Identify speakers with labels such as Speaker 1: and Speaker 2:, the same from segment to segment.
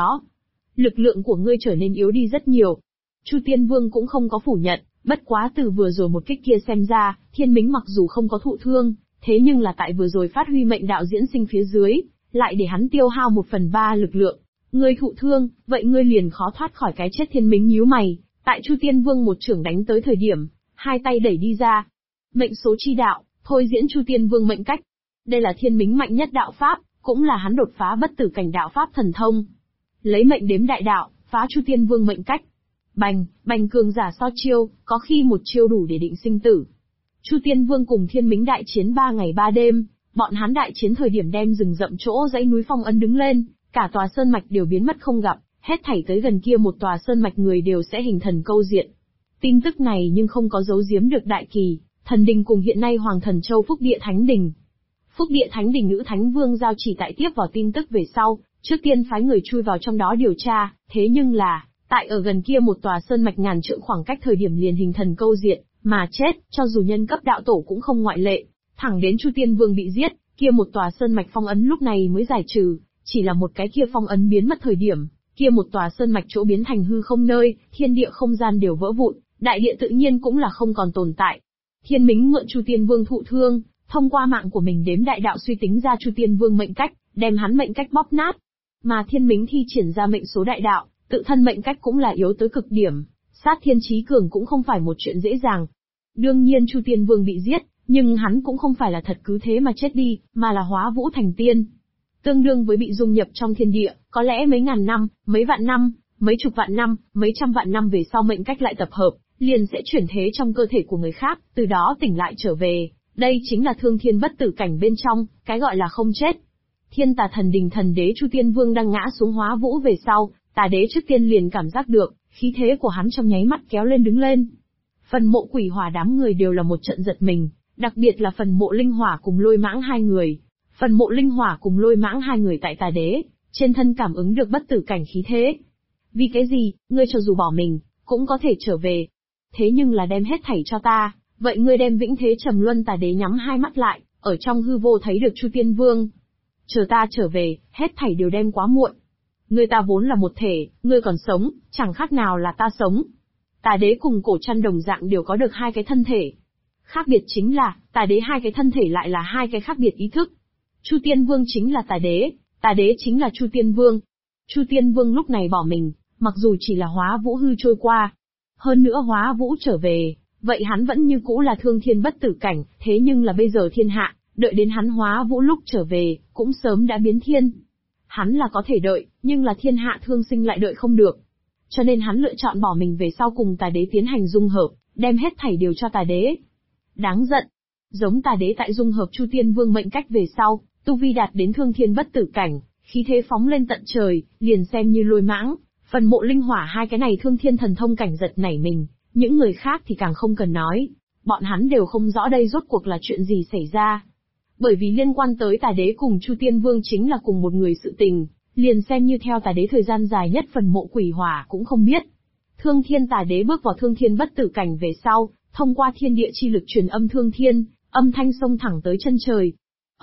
Speaker 1: đó. Lực lượng của ngươi trở nên yếu đi rất nhiều. Chu Tiên Vương cũng không có phủ nhận, bất quá từ vừa rồi một kích kia xem ra, Thiên Mính mặc dù không có thụ thương, thế nhưng là tại vừa rồi phát huy mệnh đạo diễn sinh phía dưới, lại để hắn tiêu hao 1/3 lực lượng. Ngươi thụ thương, vậy ngươi liền khó thoát khỏi cái chết. Thiên Mính nhíu mày, tại Chu Tiên Vương một chưởng đánh tới thời điểm, hai tay đẩy đi ra. Mệnh số chi đạo, thôi diễn Chu Tiên Vương mệnh cách. Đây là Thiên Mính mạnh nhất đạo pháp, cũng là hắn đột phá bất tử cảnh đạo pháp thần thông. Lấy mệnh đếm đại đạo, phá Chu Tiên Vương mệnh cách. Bành, bành cường giả so chiêu, có khi một chiêu đủ để định sinh tử. Chu Tiên Vương cùng Thiên Mính đại chiến 3 ngày 3 đêm, bọn hắn đại chiến thời điểm đem rừng rậm chỗ dãy núi Phong Ấn đứng lên, cả tòa sơn mạch đều biến mất không gặp, hết thảy tới gần kia một tòa sơn mạch người đều sẽ hình thần câu diện. Tin tức này nhưng không có giấu giếm được Đại Kỳ, Thần Đình cùng hiện nay Hoàng Thần Châu Phúc Địa Thánh Đình. Phúc Địa Thánh Đình Nữ Thánh Vương giao chỉ tại tiếp vào tin tức về sau, trước tiên phái người chui vào trong đó điều tra, thế nhưng là, tại ở gần kia một tòa sơn mạch ngàn trượng khoảng cách thời điểm liền hình thần câu diện, mà chết, cho dù nhân cấp đạo tổ cũng không ngoại lệ. Thẳng đến Chu Tiên Vương bị giết, kia một tòa sơn mạch phong ấn lúc này mới giải trừ, chỉ là một cái kia phong ấn biến mất thời điểm, kia một tòa sơn mạch chỗ biến thành hư không nơi, thiên địa không gian đều vỡ vụn, đại địa tự nhiên cũng là không còn tồn tại. Thiên Mính mượn Chu Tiên Vương thụ thương, thông qua mạng của mình đếm đại đạo suy tính ra Chu Tiên Vương mệnh cách, đem hắn mệnh cách bóp nát. Mà Thiên Mính thi triển ra mệnh số đại đạo, tự thân mệnh cách cũng là yếu tới cực điểm, sát thiên chí cường cũng không phải một chuyện dễ dàng. Đương nhiên Chu Tiên Vương bị giết, nhưng hắn cũng không phải là thật cứ thế mà chết đi, mà là hóa vũ thành tiên. Tương đương với bị dung nhập trong thiên địa, có lẽ mấy ngàn năm, mấy vạn năm, mấy chục vạn năm, mấy trăm vạn năm về sau mệnh cách lại tập hợp, liền sẽ chuyển thế trong cơ thể của người khác, từ đó tỉnh lại trở về. Đây chính là thương thiên bất tử cảnh bên trong, cái gọi là không chết. Thiên Tà Thần Đình thần đế Chu Tiên Vương đang ngã xuống hóa vũ về sau, Tà đế trước tiên liền cảm giác được, khí thế của hắn trong nháy mắt kéo lên đứng lên. Phần Mộ Quỷ Hỏa đám người đều là một trận giật mình, đặc biệt là Phần Mộ Linh Hỏa cùng Lôi Mãng hai người. Phần Mộ Linh Hỏa cùng Lôi Mãng hai người tại Tà đế, trên thân cảm ứng được bất tử cảnh khí thế. Vì cái gì, ngươi cho dù bỏ mình, cũng có thể trở về. Thế nhưng là đem hết thảy cho ta, vậy ngươi đem vĩnh thế trầm luân. Tà đế nhắm hai mắt lại, ở trong hư vô thấy được Chu Tiên Vương. Chờ ta trở về, hết thảy đều đem quá muộn. Ngươi ta vốn là một thể, ngươi còn sống, chẳng khác nào là ta sống. Tà đế cùng Cổ Trăn đồng dạng đều có được hai cái thân thể. Khác biệt chính là, Tà đế hai cái thân thể lại là hai cái khác biệt ý thức. Chu Tiên Vương chính là Tà đế chính là Chu Tiên Vương. Chu Tiên Vương lúc này bỏ mình, mặc dù chỉ là hóa vũ hư trôi qua. Hơn nữa hóa vũ trở về, vậy hắn vẫn như cũ là thương thiên bất tử cảnh, thế nhưng là bây giờ thiên hạ, đợi đến hắn hóa vũ lúc trở về, cũng sớm đã biến thiên. Hắn là có thể đợi, nhưng là thiên hạ thương sinh lại đợi không được. Cho nên hắn lựa chọn bỏ mình về sau cùng Tà đế tiến hành dung hợp, đem hết thảy đều cho Tà đế. Đáng giận. Giống Tà đế tại dung hợp Chu Tiên Vương mệnh cách về sau, tu vi đạt đến thương thiên bất tử cảnh, khí thế phóng lên tận trời, liền xem như Lôi Mãng, Phần Mộ Linh Hỏa hai cái này thương thiên thần thông cảnh giật nảy mình, những người khác thì càng không cần nói. Bọn hắn đều không rõ đây rốt cuộc là chuyện gì xảy ra. Bởi vì liên quan tới Tà đế cùng Chu Tiên Vương chính là cùng một người sự tình, liền xem như theo Tà đế thời gian dài nhất Phần Mộ Quỷ Hỏa cũng không biết. Thương Thiên Tà đế bước vào thương thiên bất tử cảnh về sau, thông qua thiên địa chi lực truyền âm thương thiên, âm thanh xông thẳng tới chân trời.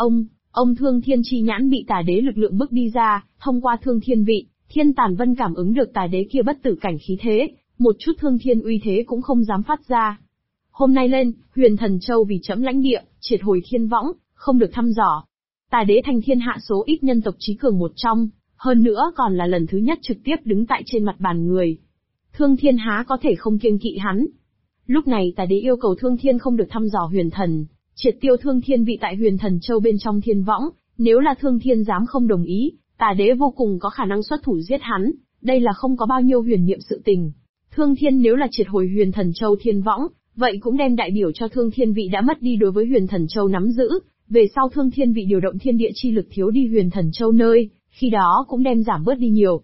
Speaker 1: Ông thương thiên chi nhãn bị Tà đế lực lượng bước đi ra, thông qua thương thiên vị, Thiên Tản Vân cảm ứng được Tà đế kia bất tử cảnh khí thế, một chút thương thiên uy thế cũng không dám phát ra. Hôm nay lên, Huyền Thần Châu vì trẫm lãnh địa, triệt hồi thiên võng, không được thăm dò. Tà đế thành thiên hạ số ít nhân tộc trí cường một trong, hơn nữa còn là lần thứ nhất trực tiếp đứng tại trên mặt bàn người. Thương thiên há có thể không kiêng kỵ hắn. Lúc này Tà đế yêu cầu Thương Thiên không được thăm dò Huyền Thần, triệt tiêu Thương Thiên vị tại Huyền Thần Châu bên trong thiên võng, nếu là Thương Thiên dám không đồng ý, Tà đế vô cùng có khả năng xuất thủ giết hắn, đây là không có bao nhiêu huyền niệm sự tình. Thương Thiên nếu là triệt hồi Huyền Thần Châu thiên võng, vậy cũng đem đại biểu cho Thương Thiên vị đã mất đi đối với Huyền Thần Châu nắm giữ, về sau Thương Thiên vị điều động thiên địa chi lực thiếu đi Huyền Thần Châu nơi, khi đó cũng đem giảm bớt đi nhiều.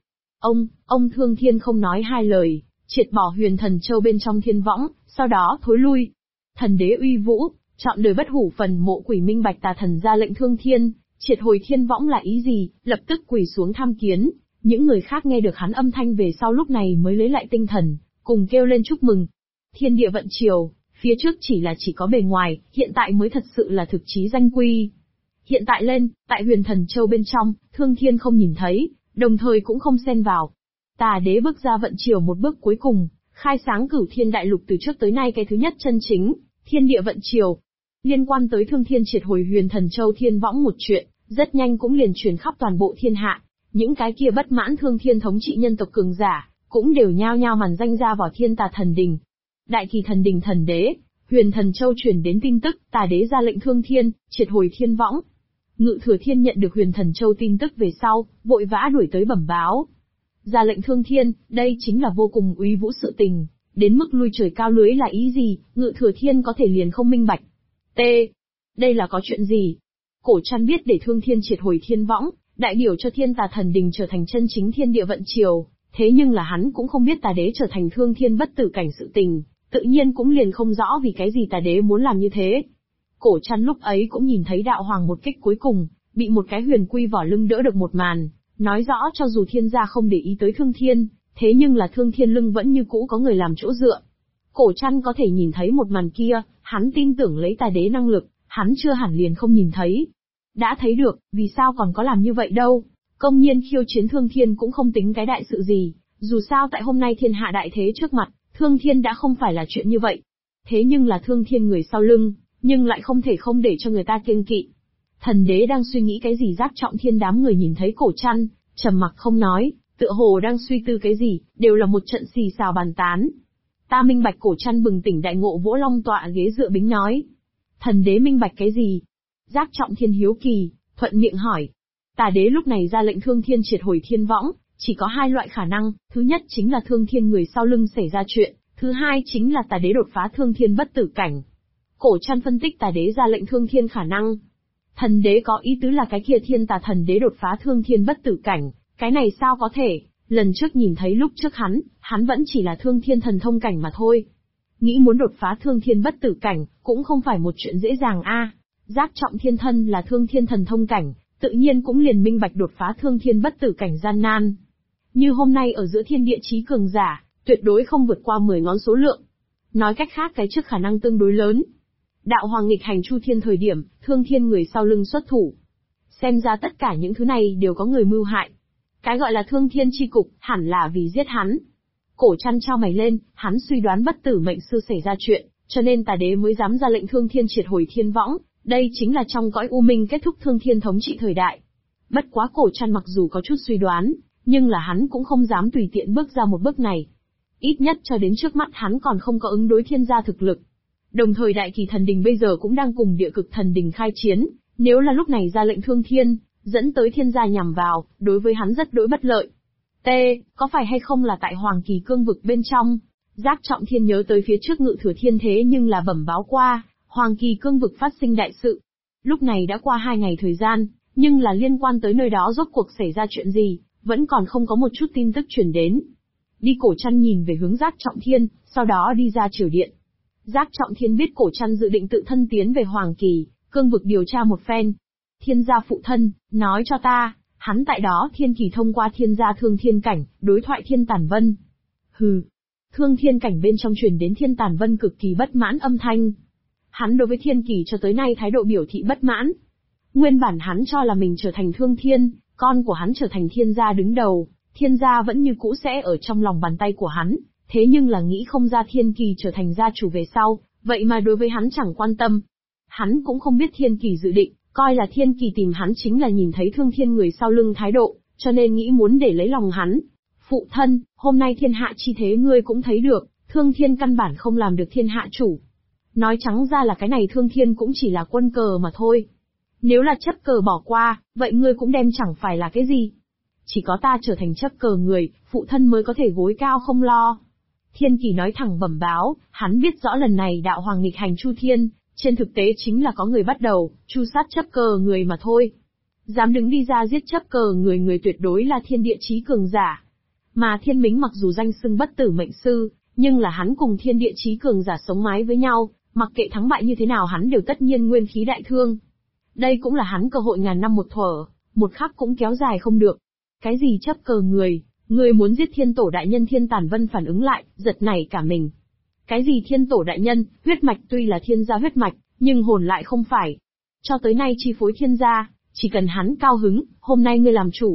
Speaker 1: Ông Thương Thiên không nói hai lời, triệt bỏ Huyền Thần Châu bên trong thiên võng, sau đó thối lui. Thần đế uy vũ, chọn đời bất hủ Phần Mộ Quỷ minh bạch Tà thần ra lệnh Thương Thiên, triệt hồi thiên võng là ý gì, lập tức quỳ xuống tham kiến. Những người khác nghe được hắn âm thanh về sau lúc này mới lấy lại tinh thần, cùng kêu lên chúc mừng. Thiên địa vận triều, phía trước chỉ có bề ngoài, hiện tại mới thật sự là thực chí danh quy. Hiện tại lên, tại Huyền Thần Châu bên trong, Thương Thiên không nhìn thấy, đồng thời cũng không xen vào. Tà đế bước ra vận chiều một bước cuối cùng, khai sáng cửu thiên đại lục từ trước tới nay cái thứ nhất chân chính, thiên địa vận chiều. Liên quan tới Thương Thiên triệt hồi Huyền Thần Châu Thiên Võng một chuyện, rất nhanh cũng liền truyền khắp toàn bộ thiên hạ. Những cái kia bất mãn Thương Thiên thống trị nhân tộc cường giả, cũng đều nhao nhao màn danh ra vào Thiên Tà Thần Đình. Đại Kỳ Thần Đình thần đế, Huyền Thần Châu truyền đến tin tức, Tà đế ra lệnh Thương Thiên triệt hồi Thiên Võng. Ngự Thừa Thiên nhận được Huyền Thần Châu tin tức về sau, vội vã đuổi tới bẩm báo. Ra lệnh Thương Thiên, đây chính là vô cùng uy vũ sự tình, đến mức lui trời cao lưới là ý gì, Ngự Thừa Thiên có thể liền không minh bạch. Đây là có chuyện gì? Cổ Trăn biết để Thương Thiên triệt hồi Thiên Võng, đại biểu cho Thiên Tà Thần Đình trở thành chân chính thiên địa vận chiều, thế nhưng là hắn cũng không biết Tà đế trở thành Thương Thiên bất tử cảnh sự tình, tự nhiên cũng liền không rõ vì cái gì Tà đế muốn làm như thế. Cổ Trăn lúc ấy cũng nhìn thấy đạo hoàng một kích cuối cùng, bị một cái huyền quy vỏ lưng đỡ được một màn, nói rõ cho dù thiên gia không để ý tới Thương Thiên, thế nhưng là Thương Thiên lưng vẫn như cũ có người làm chỗ dựa. Cổ Trăn có thể nhìn thấy một màn kia, hắn tin tưởng lấy Tà đế năng lực, hắn chưa hẳn liền không nhìn thấy. Đã thấy được, vì sao còn có làm như vậy đâu? Công nhiên khiêu chiến Thương Thiên cũng không tính cái đại sự gì, dù sao tại hôm nay thiên hạ đại thế trước mặt, Thương Thiên đã không phải là chuyện như vậy. Thế nhưng là Thương Thiên người sau lưng, nhưng lại không thể không để cho người ta kiêng kỵ. Thần đế đang suy nghĩ cái gì Giác Trọng Thiên đám người nhìn thấy Cổ Trăn, trầm mặc không nói, tựa hồ đang suy tư cái gì, đều là một trận xì xào bàn tán. Ta minh bạch. Cổ Trăn bừng tỉnh đại ngộ vỗ long tọa ghế dựa bính nói. Thần đế minh bạch cái gì? Giác Trọng Thiên hiếu kỳ, thuận miệng hỏi. Tà đế lúc này ra lệnh Thương Thiên triệt hồi Thiên Võng, chỉ có hai loại khả năng, thứ nhất chính là Thương Thiên người sau lưng xảy ra chuyện, thứ hai chính là Tà đế đột phá Thương Thiên bất tử cảnh. Cổ Trăn phân tích Tà đế ra lệnh Thương Thiên khả năng. Thần đế có ý tứ là cái kia Thiên Tà thần đế đột phá Thương Thiên bất tử cảnh, cái này sao có thể, lần trước nhìn thấy lúc trước hắn vẫn chỉ là Thương Thiên thần thông cảnh mà thôi. Nghĩ muốn đột phá Thương Thiên bất tử cảnh, cũng không phải một chuyện dễ dàng a. Giác Trọng Thiên thân là Thương Thiên thần thông cảnh, tự nhiên cũng liền minh bạch đột phá Thương Thiên bất tử cảnh gian nan. Như hôm nay ở giữa thiên địa chí cường giả, tuyệt đối không vượt qua 10 ngón số lượng. Nói cách khác cái trước khả năng tương đối lớn. Đạo hoàng nghịch hành Chu Thiên thời điểm, Thương Thiên người sau lưng xuất thủ. Xem ra tất cả những thứ này đều có người mưu hại. Cái gọi là Thương Thiên chi cục, hẳn là vì giết hắn. Cổ Trăn trao mày lên, hắn suy đoán bất tử mệnh sư xảy ra chuyện, cho nên Tà đế mới dám ra lệnh Thương Thiên triệt hồi Thiên Võng, đây chính là trong cõi u minh kết thúc Thương Thiên thống trị thời đại. Bất quá Cổ Trăn mặc dù có chút suy đoán, nhưng là hắn cũng không dám tùy tiện bước ra một bước này. Ít nhất cho đến trước mắt hắn còn không có ứng đối thiên gia thực lực. Đồng thời Đại Kỳ Thần Đình bây giờ cũng đang cùng Địa Cực Thần Đình khai chiến, nếu là lúc này ra lệnh Thương Thiên, dẫn tới thiên gia nhằm vào, đối với hắn rất đối bất lợi. Có phải hay không là tại Hoàng Kỳ cương vực bên trong? Giác Trọng Thiên nhớ tới phía trước Ngự Thừa Thiên thế nhưng là bẩm báo qua, Hoàng Kỳ cương vực phát sinh đại sự. Lúc này đã qua 2 ngày thời gian, nhưng là liên quan tới nơi đó rốt cuộc xảy ra chuyện gì, vẫn còn không có một chút tin tức truyền đến. Đi. Cổ Trăn nhìn về hướng Giác Trọng Thiên, sau đó đi ra triều điện. Giác Trọng Thiên biết Cổ Trăn dự định tự thân tiến về Hoàng Kỳ cương vực điều tra một phen. Thiên gia phụ thân, nói cho ta, hắn tại đó Thiên Kỳ thông qua thiên gia Thương Thiên cảnh, đối thoại Thiên Tản Vân. Hừ. Thương Thiên cảnh bên trong truyền đến Thiên Tản Vân cực kỳ bất mãn âm thanh. Hắn đối với Thiên Kỳ cho tới nay thái độ biểu thị bất mãn. Nguyên bản hắn cho là mình trở thành Thương Thiên, con của hắn trở thành thiên gia đứng đầu, thiên gia vẫn như cũ sẽ ở trong lòng bàn tay của hắn, thế nhưng là nghĩ không ra Thiên Kỳ trở thành gia chủ về sau, vậy mà đối với hắn chẳng quan tâm. Hắn cũng không biết Thiên Kỳ dự định, coi là Thiên Kỳ tìm hắn chính là nhìn thấy Thương Thiên người sau lưng thái độ, cho nên nghĩ muốn để lấy lòng hắn. Phụ thân, hôm nay thiên hạ chi thế ngươi cũng thấy được, Thương Thiên căn bản không làm được thiên hạ chủ. Nói trắng ra là cái này Thương Thiên cũng chỉ là quân cờ mà thôi. Nếu là chấp cờ bỏ qua, vậy ngươi cũng đem chẳng phải là cái gì. Chỉ có ta trở thành chấp cờ người, phụ thân mới có thể gối cao không lo. Thiên Kỳ nói thẳng bẩm báo, hắn biết rõ lần này đạo hoàng nghịch hành Chu Thiên, trên thực tế chính là có người bắt đầu, chu sát chấp cờ người mà thôi. Dám đứng đi ra giết chấp cờ người tuyệt đối là thiên địa chí cường giả. Mà Thiên Mính mặc dù danh xưng bất tử mệnh sư, nhưng là hắn cùng thiên địa chí cường giả sống mái với nhau, mặc kệ thắng bại như thế nào hắn đều tất nhiên nguyên khí đại thương. Đây cũng là hắn cơ hội ngàn năm một thuở, một khắc cũng kéo dài không được. Cái gì chấp cờ người muốn giết Thiên Tổ đại nhân? Thiên Tản Vân phản ứng lại, giật nảy cả mình. Cái gì Thiên Tổ đại nhân, huyết mạch tuy là thiên gia huyết mạch, nhưng hồn lại không phải. Cho tới nay chi phối thiên gia, chỉ cần hắn cao hứng, hôm nay ngươi làm chủ.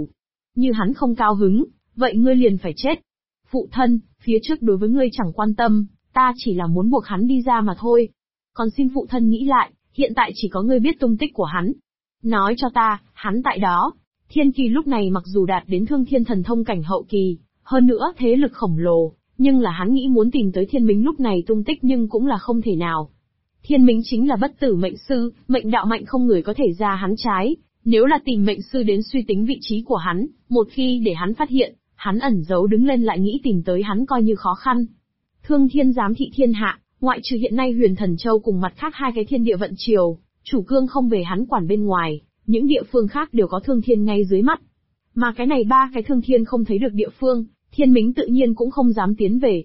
Speaker 1: Như hắn không cao hứng, vậy ngươi liền phải chết. Phụ thân, phía trước đối với ngươi chẳng quan tâm, ta chỉ là muốn buộc hắn đi ra mà thôi. Còn xin phụ thân nghĩ lại, hiện tại chỉ có ngươi biết tung tích của hắn. Nói cho ta, hắn tại đó. Thiên Kỳ lúc này mặc dù đạt đến Thương Thiên Thần Thông cảnh hậu kỳ, hơn nữa thế lực khổng lồ, nhưng là hắn nghĩ muốn tìm tới Thiên Mính lúc này tung tích nhưng cũng là không thể nào. Thiên Mính chính là bất tử mệnh sư, mệnh đạo mạnh không người có thể ra hắn trái. Nếu là tìm mệnh sư đến suy tính vị trí của hắn, một khi để hắn phát hiện, hắn ẩn giấu đứng lên lại nghĩ tìm tới hắn coi như khó khăn. Thương Thiên giám thị thiên hạ, ngoại trừ hiện nay Huyền Thần Châu cùng mặt khác hai cái thiên địa vận triều, chủ cương không về hắn quản bên ngoài, những địa phương khác đều có Thương Thiên ngay dưới mắt. Mà cái này ba cái Thương Thiên không thấy được địa phương, Thiên Mính tự nhiên cũng không dám tiến về.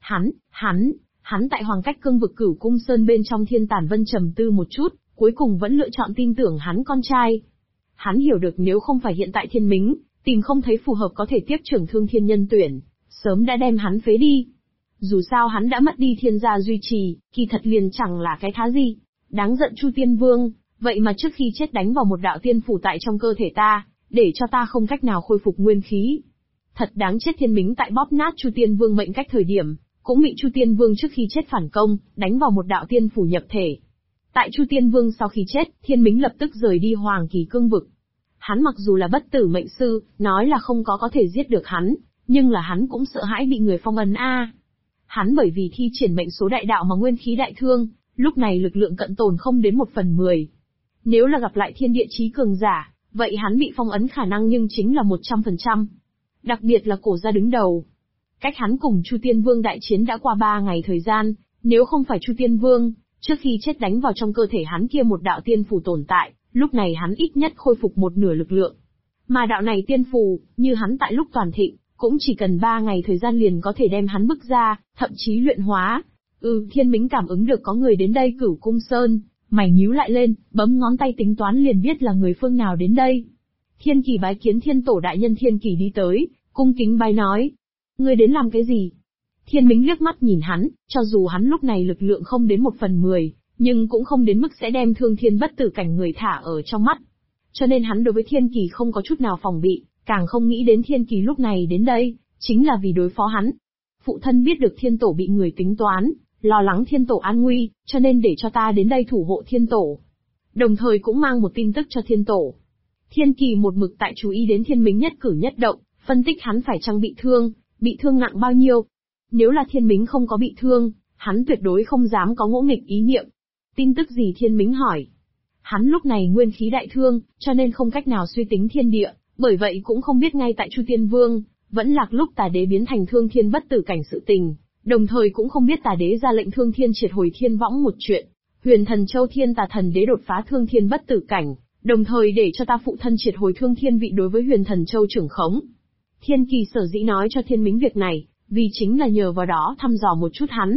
Speaker 1: Hắn tại Hoàng Cách Cương vực Cửu Cung Sơn bên trong Thiên Tản Vân trầm tư một chút, cuối cùng vẫn lựa chọn tin tưởng hắn con trai. Hắn hiểu được nếu không phải hiện tại Thiên Mính, tìm không thấy phù hợp có thể tiếp trưởng Thương Thiên nhân tuyển, sớm đã đem hắn phế đi. Dù sao hắn đã mất đi thiên gia duy trì, kỳ thật liền chẳng là cái thá gì. Đáng giận Chu Tiên Vương, vậy mà trước khi chết đánh vào một đạo tiên phủ tại trong cơ thể ta, để cho ta không cách nào khôi phục nguyên khí. Thật đáng chết. Thiên Mính tại bóp nát Chu Tiên Vương mệnh cách thời điểm, cũng bị Chu Tiên Vương trước khi chết phản công, đánh vào một đạo tiên phủ nhập thể. Tại Chu Tiên Vương sau khi chết, Thiên Mính lập tức rời đi Hoàng Kỳ Cương vực. Hắn mặc dù là bất tử mệnh sư, nói là không có thể giết được hắn, nhưng là hắn cũng sợ hãi bị người phong ấn a. Hắn bởi vì thi triển mệnh số đại đạo mà nguyên khí đại thương, lúc này lực lượng cận tồn không đến 1/10. Nếu là gặp lại thiên địa chí cường giả, vậy hắn bị phong ấn khả năng nhưng chính là 100%. Đặc biệt là Cổ gia đứng đầu. Cách hắn cùng Chu Tiên Vương đại chiến đã qua 3 ngày thời gian, nếu không phải Chu Tiên Vương, trước khi chết đánh vào trong cơ thể hắn kia một đạo tiên phù tồn tại, lúc này hắn ít nhất khôi phục một nửa lực lượng. Mà đạo này tiên phù, như hắn tại lúc toàn thịnh, cũng chỉ cần 3 ngày thời gian liền có thể đem hắn bức ra, thậm chí luyện hóa. Thiên Mính cảm ứng được có người đến đây Cửu Cung Sơn, mày nhíu lại lên, bấm ngón tay tính toán liền biết là người phương nào đến đây. Thiên Kỳ bái kiến Thiên Tổ đại nhân. Thiên Kỳ đi tới, cung kính bái nói. Ngươi đến làm cái gì? Thiên Mính liếc mắt nhìn hắn, cho dù hắn lúc này lực lượng không đến 1/10, nhưng cũng không đến mức sẽ đem Thương Thiên bất tử cảnh người thả ở trong mắt. Cho nên hắn đối với Thiên Kỳ không có chút nào phòng bị, càng không nghĩ đến Thiên Kỳ lúc này đến đây, chính là vì đối phó hắn. Phụ thân biết được Thiên Tổ bị người tính toán, lo lắng Thiên Tổ an nguy, cho nên để cho ta đến đây thủ hộ Thiên Tổ. Đồng thời cũng mang một tin tức cho Thiên Tổ. Thiên Kỳ một mực tại chú ý đến Thiên Mính nhất cử nhất động, phân tích hắn phải chăng bị thương nặng bao nhiêu. Nếu là Thiên Mính không có bị thương, hắn tuyệt đối không dám có ngỗ nghịch ý niệm. Tin tức gì? Thiên Mính hỏi. Hắn lúc này nguyên khí đại thương, cho nên không cách nào suy tính thiên địa, bởi vậy cũng không biết ngay tại Chu Tiên Vương, vẫn lạc lúc Tà Đế biến thành Thương Thiên bất tử cảnh sự tình, đồng thời cũng không biết Tà Đế ra lệnh Thương Thiên triệt hồi Thiên Võng một chuyện, Huyền Thần Châu Thiên Tà Thần Đế đột phá Thương Thiên bất tử cảnh, đồng thời để cho ta phụ thân triệt hồi Thương Thiên vị đối với Huyền Thần Châu trưởng khống. Thiên Kỳ sở dĩ nói cho Thiên Mính việc này, vì chính là nhờ vào đó thăm dò một chút hắn.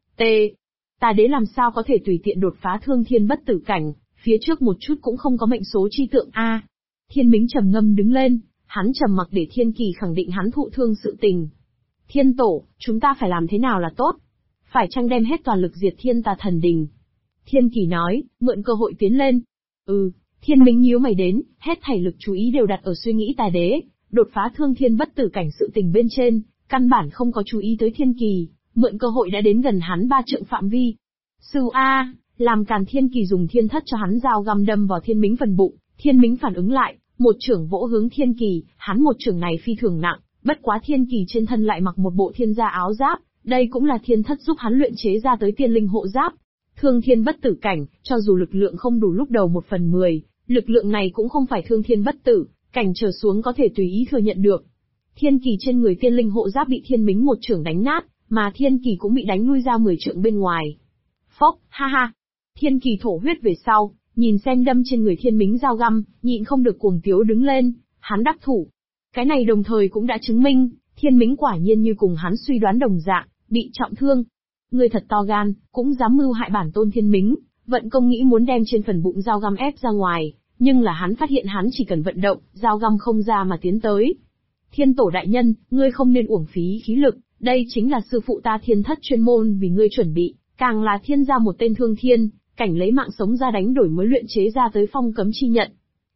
Speaker 1: Tà Đế làm sao có thể tùy tiện đột phá Thương Thiên bất tử cảnh, phía trước một chút cũng không có mệnh số chi tượng a. Thiên Mính trầm ngâm đứng lên, hắn trầm mặc để Thiên Kỳ khẳng định hắn thụ thương sự tình. Thiên Tổ, chúng ta phải làm thế nào là tốt? Phải chăng đem hết toàn lực diệt Thiên Tà Thần Đình? Thiên Kỳ nói, mượn cơ hội tiến lên. Thiên Mính nhíu mày đến, hết thảy lực chú ý đều đặt ở suy nghĩ Tà Đế, đột phá Thương Thiên bất tử cảnh sự tình bên trên, căn bản không có chú ý tới Thiên Kỳ, mượn cơ hội đã đến gần hắn 3 trượng phạm vi. Sư A, làm càn. Thiên Kỳ dùng thiên thất cho hắn dao găm đâm vào Thiên Mính phần bụng, Thiên Mính phản ứng lại, một chưởng vỗ hướng Thiên Kỳ, hắn một chưởng này phi thường nặng, bất quá Thiên Kỳ trên thân lại mặc một bộ thiên gia áo giáp, đây cũng là thiên thất giúp hắn luyện chế ra tới tiên linh hộ giáp. Thương Thiên bất tử cảnh, cho dù lực lượng không đủ lúc đầu 1/10, lực lượng này cũng không phải Thương Thiên bất tử cảnh trở xuống có thể tùy ý thừa nhận được. Thiên Kỳ trên người tiên linh hộ giáp bị Thiên Mính một chưởng đánh nát, mà Thiên Kỳ cũng bị đánh lui ra 10 trượng bên ngoài. Phốc, ha ha. Thiên Kỳ thổ huyết về sau, nhìn xem đâm trên người Thiên Mính dao găm, nhịn không được cuồng tiếu đứng lên, hắn đắc thủ. Cái này đồng thời cũng đã chứng minh, Thiên Mính quả nhiên như cùng hắn suy đoán đồng dạng, bị trọng thương. Người thật to gan, cũng dám mưu hại bản tôn Thiên Mính, vận công nghĩ muốn đem trên phần bụng dao găm ép ra ngoài, nhưng là hắn phát hiện hắn chỉ cần vận động, dao găm không ra mà tiến tới. Thiên Tổ đại nhân, ngươi không nên uổng phí khí lực, đây chính là sư phụ ta Thiên Thất chuyên môn vì ngươi chuẩn bị, càng là thiên gia một tên Thương Thiên cảnh lấy mạng sống ra đánh đổi mới luyện chế ra tới phong cấm chi nhận.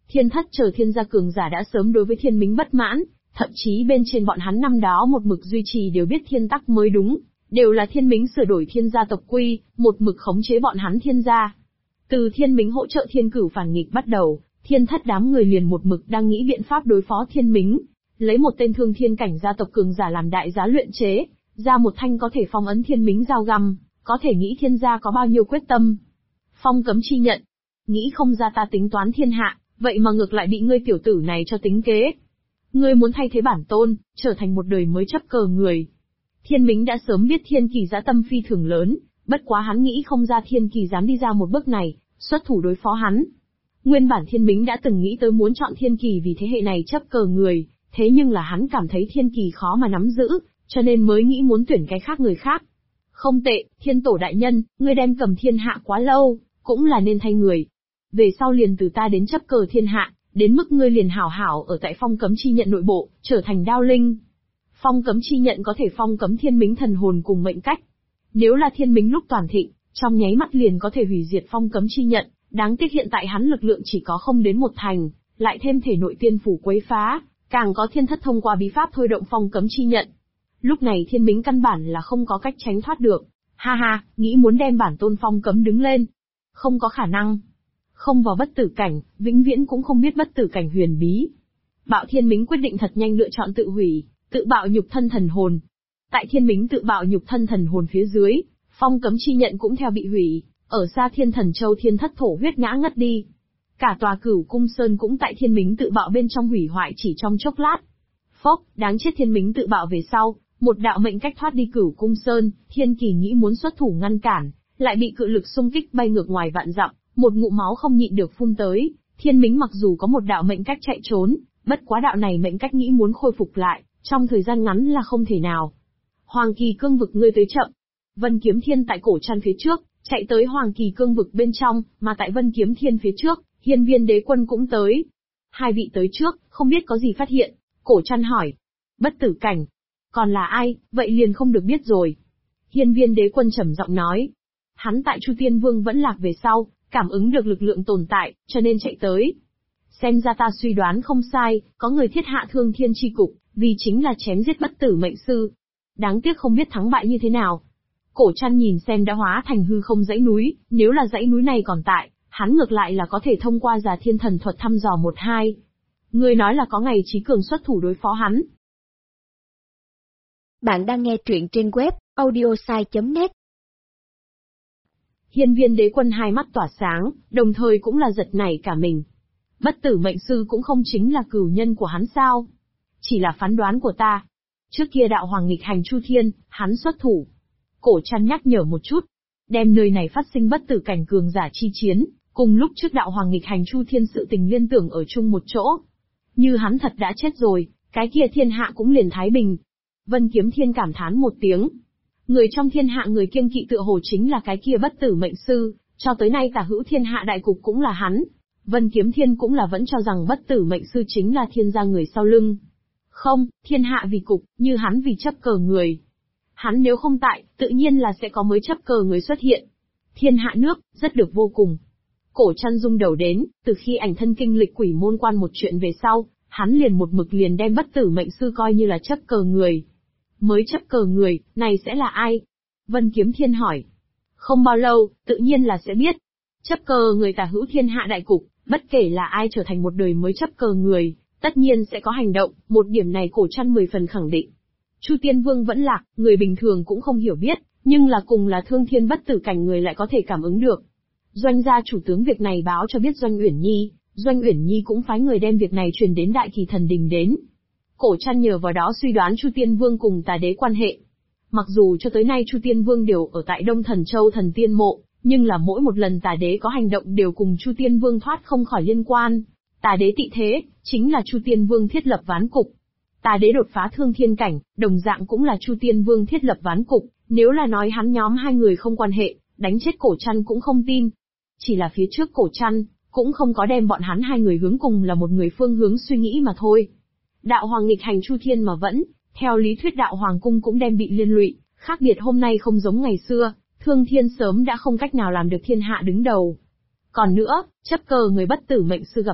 Speaker 1: Thiên Thất chờ thiên gia cường giả đã sớm đối với Thiên Mính bất mãn, thậm chí bên trên bọn hắn năm đó một mực duy trì đều biết thiên tắc mới đúng, đều là Thiên Mính sửa đổi thiên gia tộc quy, một mực khống chế bọn hắn thiên gia. Từ Thiên Mính hỗ trợ Thiên Cửu phản nghịch bắt đầu, Thiên Thất đám người liền một mực đang nghĩ biện pháp đối phó Thiên Mính, lấy một tên thương thiên cảnh gia tộc cường giả làm đại giá luyện chế, ra một thanh có thể phong ấn Thiên Mính dao găm, có thể nghĩ thiên gia có bao nhiêu quyết tâm. Phong cấm chi nhận, nghĩ không ra ta tính toán thiên hạ, vậy mà ngược lại bị ngươi tiểu tử này cho tính kế. Ngươi muốn thay thế bản tôn, trở thành một đời mới chấp cờ người. Thiên Mính đã sớm biết Thiên Kỳ dã tâm phi thường lớn, bất quá hắn nghĩ không ra Thiên Kỳ dám đi ra một bước này, xuất thủ đối phó hắn. Nguyên bản Thiên Mính đã từng nghĩ tới muốn chọn Thiên Kỳ vì thế hệ này chấp cờ người, thế nhưng là hắn cảm thấy Thiên Kỳ khó mà nắm giữ, cho nên mới nghĩ muốn tuyển cái khác người khác. Không tệ, Thiên Tổ đại nhân, ngươi đem cầm thiên hạ quá lâu, cũng là nên thay người. Về sau liền từ ta đến chấp cờ thiên hạ, đến mức ngươi liền hảo hảo ở tại phong cấm chi nhận nội bộ, trở thành đao linh. Phong cấm chi nhận có thể phong cấm Thiên Mính thần hồn cùng mệnh cách. Nếu là Thiên Mính lúc toàn thịnh, trong nháy mắt liền có thể hủy diệt phong cấm chi nhận, đáng tiếc hiện tại hắn lực lượng chỉ có không đến một thành, lại thêm thể nội tiên phủ quấy phá, càng có Thiên Thất thông qua bí pháp thôi động phong cấm chi nhận. Lúc này Thiên Mính căn bản là không có cách tránh thoát được. Ha ha, nghĩ muốn đem bản tôn phong cấm đứng lên. Không có khả năng. Không vào bất tử cảnh, vĩnh viễn cũng không biết bất tử cảnh huyền bí. Bạo Thiên Mính quyết định thật nhanh lựa chọn tự hủy, tự bạo nhục thân thần hồn. Tại Thiên Mính tự bạo nhục thân thần hồn phía dưới, phong cấm chi nhận cũng theo bị hủy, ở xa Thiên Thần Châu Thiên Thất thổ huyết ngã ngất đi. Cả tòa Cửu Cung Sơn cũng tại Thiên Mính tự bạo bên trong hủy hoại chỉ trong chốc lát. Phốc, đáng chết Thiên Mính tự bạo về sau, một đạo mệnh cách thoát đi Cửu Cung Sơn, Thiên Kỳ nghĩ muốn xuất thủ ngăn cản, lại bị cự lực xung kích bay ngược ngoài vạn dặm, một ngụm máu không nhịn được phun tới. Thiên Mính mặc dù có một đạo mệnh cách chạy trốn, bất quá đạo này mệnh cách nghĩ muốn khôi phục lại, trong thời gian ngắn là không thể nào. Hoàng Kỳ Cương vực ngươi tới chậm. Vân Kiếm Thiên tại cổ trăn phía trước, chạy tới Hoàng Kỳ Cương vực bên trong, mà tại Vân Kiếm Thiên phía trước, Hiên Viên Đế Quân cũng tới. Hai vị tới trước, không biết có gì phát hiện. Cổ trăn hỏi. Bất tử cảnh. Còn là ai, vậy liền không được biết rồi. Hiên Viên Đế Quân trầm giọng nói. Hắn tại Chu Tiên Vương vẫn lạc về sau, cảm ứng được lực lượng tồn tại, cho nên chạy tới. Xem ra ta suy đoán không sai, có người thiết hạ Thương Thiên chi cục, vì chính là chém giết bất tử mệnh sư. Đáng tiếc không biết thắng bại như thế nào. Cổ trăn nhìn xem đã hóa thành hư không dãy núi, nếu là dãy núi này còn tại, hắn ngược lại là có thể thông qua Già Thiên Thần thuật thăm dò một hai. Người nói là có ngày Chí Cường xuất thủ đối phó hắn.
Speaker 2: Bạn đang nghe truyện trên web audiosai.net.
Speaker 1: Hiên Viên Đế Quân hai mắt tỏa sáng, đồng thời cũng là giật nảy cả mình. Bất tử mệnh sư cũng không chính là cửu nhân của hắn sao? Chỉ là phán đoán của ta. Trước kia đạo hoàng nghịch hành Chu Thiên, hắn xuất thủ. Cổ trăn nhắc nhở một chút. Đem nơi này phát sinh bất tử cảnh cường giả chi chiến, cùng lúc trước đạo hoàng nghịch hành Chu Thiên sự tình liên tưởng ở chung một chỗ. Như hắn thật đã chết rồi, cái kia thiên hạ cũng liền thái bình. Vân Kiếm Thiên cảm thán một tiếng. Người trong thiên hạ người kiêng kỵ tựa hồ chính là cái kia bất tử mệnh sư, cho tới nay tả hữu thiên hạ đại cục cũng là hắn. Vân Kiếm Thiên cũng là vẫn cho rằng bất tử mệnh sư chính là thiên gia người sau lưng. Không, thiên hạ vì cục, như hắn vì chấp cờ người. Hắn nếu không tại, tự nhiên là sẽ có mới chấp cờ người xuất hiện. Thiên hạ nước, rất được vô cùng. Cổ trăn rung đầu đến, từ khi ảnh thân kinh lịch quỷ môn quan một chuyện về sau, hắn liền một mực liền đem bất tử mệnh sư coi như là chấp cờ người. Mới chấp cờ người, này sẽ là ai? Vân Kiếm Thiên hỏi. Không bao lâu, tự nhiên là sẽ biết. Chấp cờ người tả hữu thiên hạ đại cục, bất kể là ai trở thành một đời mới chấp cờ người, tất nhiên sẽ có hành động, một điểm này cổ trăn 10 phần khẳng định. Chu Tiên Vương vẫn lạc, người bình thường cũng không hiểu biết, nhưng là cùng là thương thiên bất tử cảnh người lại có thể cảm ứng được. Doanh gia chủ tướng việc này báo cho biết Doanh Uyển Nhi, Doanh Uyển Nhi cũng phái người đem việc này truyền đến Đại Kỳ Thần Đình đến. Cổ trăn nhờ vào đó suy đoán Chu Tiên Vương cùng Tà Đế quan hệ. Mặc dù cho tới nay Chu Tiên Vương đều ở tại Đông Thần Châu Thần Tiên Mộ, nhưng là mỗi một lần Tà Đế có hành động đều cùng Chu Tiên Vương thoát không khỏi liên quan. Tà Đế tị thế, chính là Chu Tiên Vương thiết lập ván cục. Tà Đế đột phá thương thiên cảnh, đồng dạng cũng là Chu Tiên Vương thiết lập ván cục, nếu là nói hắn nhóm hai người không quan hệ, đánh chết cổ trăn cũng không tin. Chỉ là phía trước cổ trăn, cũng không có đem bọn hắn hai người hướng cùng là một người phương hướng suy nghĩ mà thôi. Đạo hoàng nghịch hành Chu Thiên mà vẫn, theo lý thuyết đạo hoàng cung cũng đem bị liên lụy, khác biệt hôm nay không giống ngày xưa, thương thiên sớm đã không cách nào làm được thiên hạ đứng đầu. Còn nữa, chấp cờ người bất tử mệnh sư gặp nạn,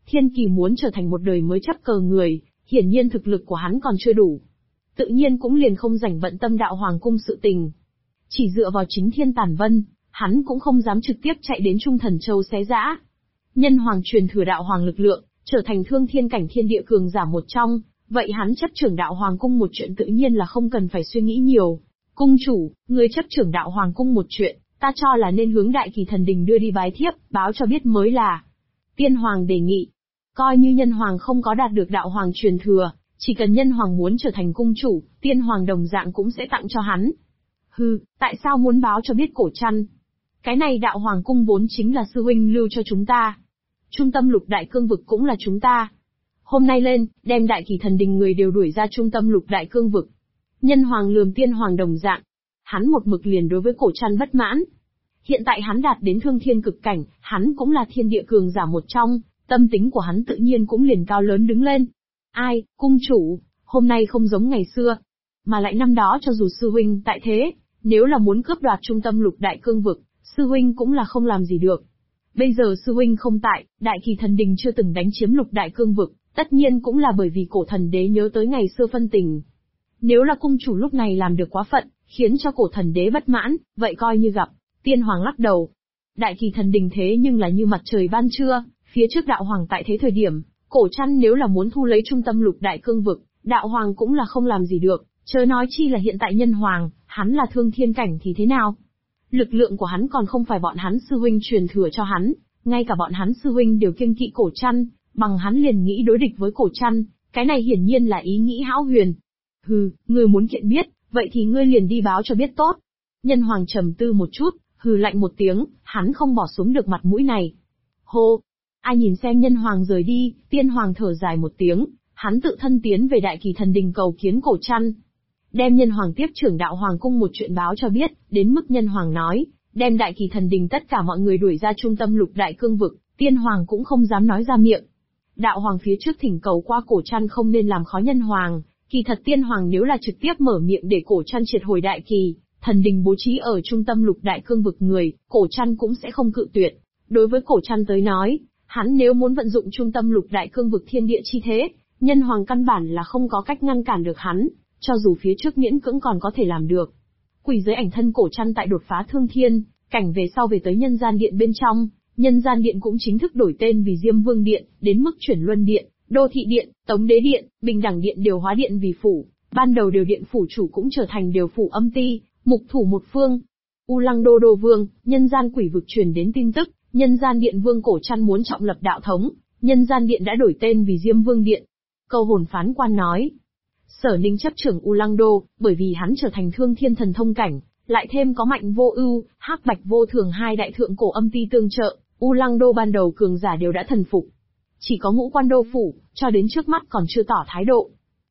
Speaker 1: Thiên Kỳ muốn trở thành một đời mới chấp cờ người, hiển nhiên thực lực của hắn còn chưa đủ. Tự nhiên cũng liền không rảnh bận tâm đạo hoàng cung sự tình. Chỉ dựa vào chính Thiên Tản Vân, hắn cũng không dám trực tiếp chạy đến Trung Thần Châu xé giã. Nhân hoàng truyền thừa đạo hoàng lực lượng, trở thành thương thiên cảnh thiên địa cường giả một trong, vậy hắn chấp trưởng đạo hoàng cung một chuyện tự nhiên là không cần phải suy nghĩ nhiều. Cung chủ, người chấp trưởng đạo hoàng cung một chuyện, ta cho là nên hướng Đại Kỳ Thần Đình đưa đi bái thiếp, báo cho biết mới là. Tiên hoàng đề nghị, coi như nhân hoàng không có đạt được đạo hoàng truyền thừa, chỉ cần nhân hoàng muốn trở thành cung chủ, tiên hoàng đồng dạng cũng sẽ tặng cho hắn. Hừ, tại sao muốn báo cho biết Cổ Trăn? Cái này đạo hoàng cung vốn chính là sư huynh lưu cho chúng ta. Trung tâm lục đại cương vực cũng là chúng ta. Hôm nay lên, đem Đại Kỳ Thần Đình người đều đuổi ra trung tâm lục đại cương vực. Nhân hoàng lườm tiên hoàng đồng dạng. Hắn một mực liền đối với Cổ Trăn bất mãn. Hiện tại hắn đạt đến thương thiên cực cảnh, hắn cũng là thiên địa cường giả một trong, tâm tính của hắn tự nhiên cũng liền cao lớn đứng lên. Ai, cung chủ, hôm nay không giống ngày xưa. Mà lại năm đó cho dù sư huynh tại thế, nếu là muốn cướp đoạt trung tâm lục đại cương vực, sư huynh cũng là không làm gì được. Bây giờ sư huynh không tại, Đại Kỳ Thần Đình chưa từng đánh chiếm lục đại cương vực, tất nhiên cũng là bởi vì cổ thần đế nhớ tới ngày xưa phân tình. Nếu là cung chủ lúc này làm được quá phận, khiến cho cổ thần đế bất mãn, vậy coi như gặp. Tiên hoàng lắc đầu. Đại Kỳ Thần Đình thế nhưng là như mặt trời ban trưa, phía trước đạo hoàng tại thế thời điểm, Cổ Trăn nếu là muốn thu lấy trung tâm lục đại cương vực, đạo hoàng cũng là không làm gì được, chớ nói chi là hiện tại nhân hoàng, hắn là thương thiên cảnh thì thế nào? Lực lượng của hắn còn không phải bọn hắn sư huynh truyền thừa cho hắn, ngay cả bọn hắn sư huynh đều kiêng kỵ Cổ Trăn, bằng hắn liền nghĩ đối địch với Cổ Trăn, cái này hiển nhiên là ý nghĩ hão huyền. Hừ, ngươi muốn kiện biết, vậy thì ngươi liền đi báo cho biết tốt. Nhân hoàng trầm tư một chút, hừ lạnh một tiếng, hắn không bỏ xuống được mặt mũi này. Hô! Ai nhìn xem nhân hoàng rời đi, tiên hoàng thở dài một tiếng, hắn tự thân tiến về Đại Kỳ Thần Đình cầu kiến Cổ Trăn. Đem nhân hoàng tiếp trưởng đạo hoàng cung một chuyện báo cho biết, đến mức nhân hoàng nói, đem Đại Kỳ Thần Đình tất cả mọi người đuổi ra trung tâm lục đại cương vực, tiên hoàng cũng không dám nói ra miệng. Đạo hoàng phía trước thỉnh cầu qua Cổ Trăn không nên làm khó nhân hoàng, kỳ thật tiên hoàng nếu là trực tiếp mở miệng để Cổ Trăn triệt hồi Đại Kỳ Thần Đình bố trí ở trung tâm lục đại cương vực người, Cổ Trăn cũng sẽ không cự tuyệt. Đối với Cổ Trăn tới nói, hắn nếu muốn vận dụng trung tâm lục đại cương vực thiên địa chi thế, nhân hoàng căn bản là không có cách ngăn cản được hắn, cho dù phía trước miễn cưỡng còn có thể làm được. Quỷ giới ảnh thân Cổ Trăn tại đột phá thương thiên, cảnh về sau về tới nhân gian điện bên trong, nhân gian điện cũng chính thức đổi tên vì Diêm Vương Điện, đến mức chuyển luân điện, đô thị điện, tống đế điện, bình đẳng điện điều hóa điện vì phủ, ban đầu điều điện phủ chủ cũng trở thành điều phủ âm ti, mục thủ một phương. U Lăng Đô Đô Vương, nhân gian quỷ vực truyền đến tin tức, nhân gian điện vương Cổ Trăn muốn trọng lập đạo thống, nhân gian điện đã đổi tên vì Diêm Vương Điện. Câu hồn phán quan nói, Sở Ninh chấp trưởng U Lăng Đô, bởi vì hắn trở thành thương thiên thần thông cảnh, lại thêm có Mạnh Vô Ưu, Hắc Bạch Vô Thường hai đại thượng cổ âm ti tương trợ, U Lăng Đô ban đầu cường giả đều đã thần phục. Chỉ có Ngũ Quan Đô phủ, cho đến trước mắt còn chưa tỏ thái độ.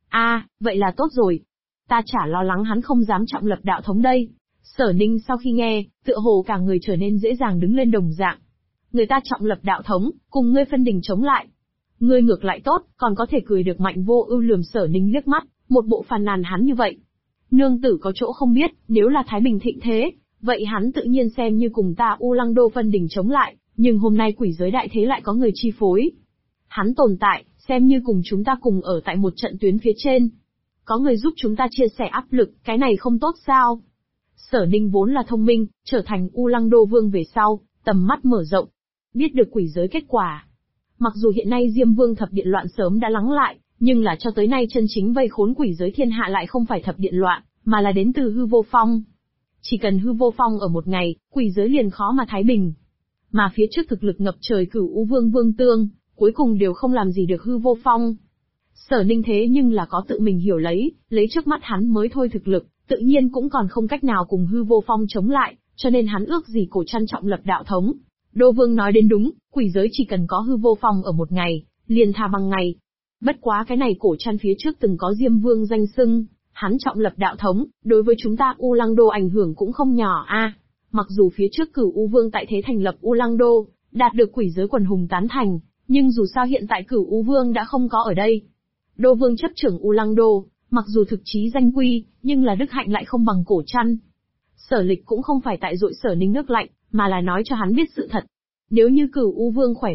Speaker 1: Vậy là tốt rồi. Ta chả lo lắng hắn không dám trọng lập đạo thống đây. Sở Ninh sau khi nghe, tựa hồ cả người trở nên dễ dàng đứng lên đồng dạng. Người ta trọng lập đạo thống, cùng ngươi phân đình chống lại. Ngươi ngược lại tốt, còn có thể cười được Mạnh Vô Ưu lườm Sở Ninh liếc mắt, một bộ phàn nàn hắn như vậy. Nương tử có chỗ không biết, nếu là Thái Bình thịnh thế, vậy hắn tự nhiên xem như cùng ta U Lăng Đô phân đình chống lại, nhưng hôm nay quỷ giới đại thế lại có người chi phối. Hắn tồn tại, xem như cùng chúng ta cùng ở tại một trận tuyến phía trên. Có người giúp chúng ta chia sẻ áp lực, cái này không tốt sao? Sở Ninh vốn là thông minh, trở thành U Lăng Đô Vương về sau, tầm mắt mở rộng, biết được quỷ giới kết quả. Mặc dù hiện nay Diêm Vương thập điện loạn sớm đã lắng lại, nhưng là cho tới nay chân chính vây khốn quỷ giới thiên hạ lại không phải thập điện loạn, mà là đến từ hư vô phong. Chỉ cần hư vô phong ở một ngày, quỷ giới liền khó mà thái bình. Mà phía trước thực lực ngập trời Cửu U Vương Vương Tương, cuối cùng đều không làm gì được hư vô phong. Sở Ninh thế nhưng là có tự mình hiểu lấy trước mắt hắn mới thôi thực lực, tự nhiên cũng còn không cách nào cùng hư vô phong chống lại, cho nên hắn ước gì Cổ Trăn trọng lập đạo thống. Đô Vương nói đến đúng, quỷ giới chỉ cần có hư vô phong ở một ngày, liền thà bằng ngày. Bất quá cái này Cổ Trăn phía trước từng có Diêm Vương danh xưng, hắn trọng lập đạo thống, đối với chúng ta U Lăng Đô ảnh hưởng cũng không nhỏ Mặc dù phía trước Cửu U Vương tại thế thành lập U Lăng Đô, đạt được quỷ giới quần hùng tán thành, nhưng dù sao hiện tại Cửu U Vương đã không có ở đây. Đô Vương chấp trưởng U Lăng Đô, mặc dù thực chí danh quy, nhưng là đức hạnh lại không bằng Cổ Trăn. Sở Lịch cũng không phải tại dội Sở Ninh nước lạnh, mà là nói cho hắn biết sự thật. Nếu như Cửu U Vương khỏe mạnh,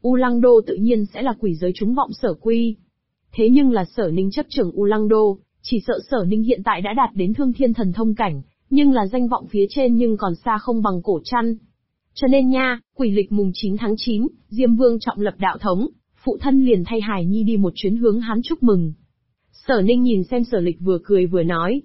Speaker 1: U Lăng Đô tự nhiên sẽ là quỷ giới chúng vọng Sở Quy. Thế nhưng là Sở Ninh chấp trưởng U Lăng Đô, chỉ sợ Sở Ninh hiện tại đã đạt đến thương thiên thần thông cảnh, nhưng là danh vọng phía trên nhưng còn xa không bằng Cổ Trăn. Cho nên nha, quỷ lịch mùng 9 tháng 9, Diêm Vương trọng lập đạo thống, phụ thân liền thay Hải Nhi đi một chuyến hướng hắn chúc mừng. Sở Ninh nhìn xem Sở Lịch vừa cười vừa nói,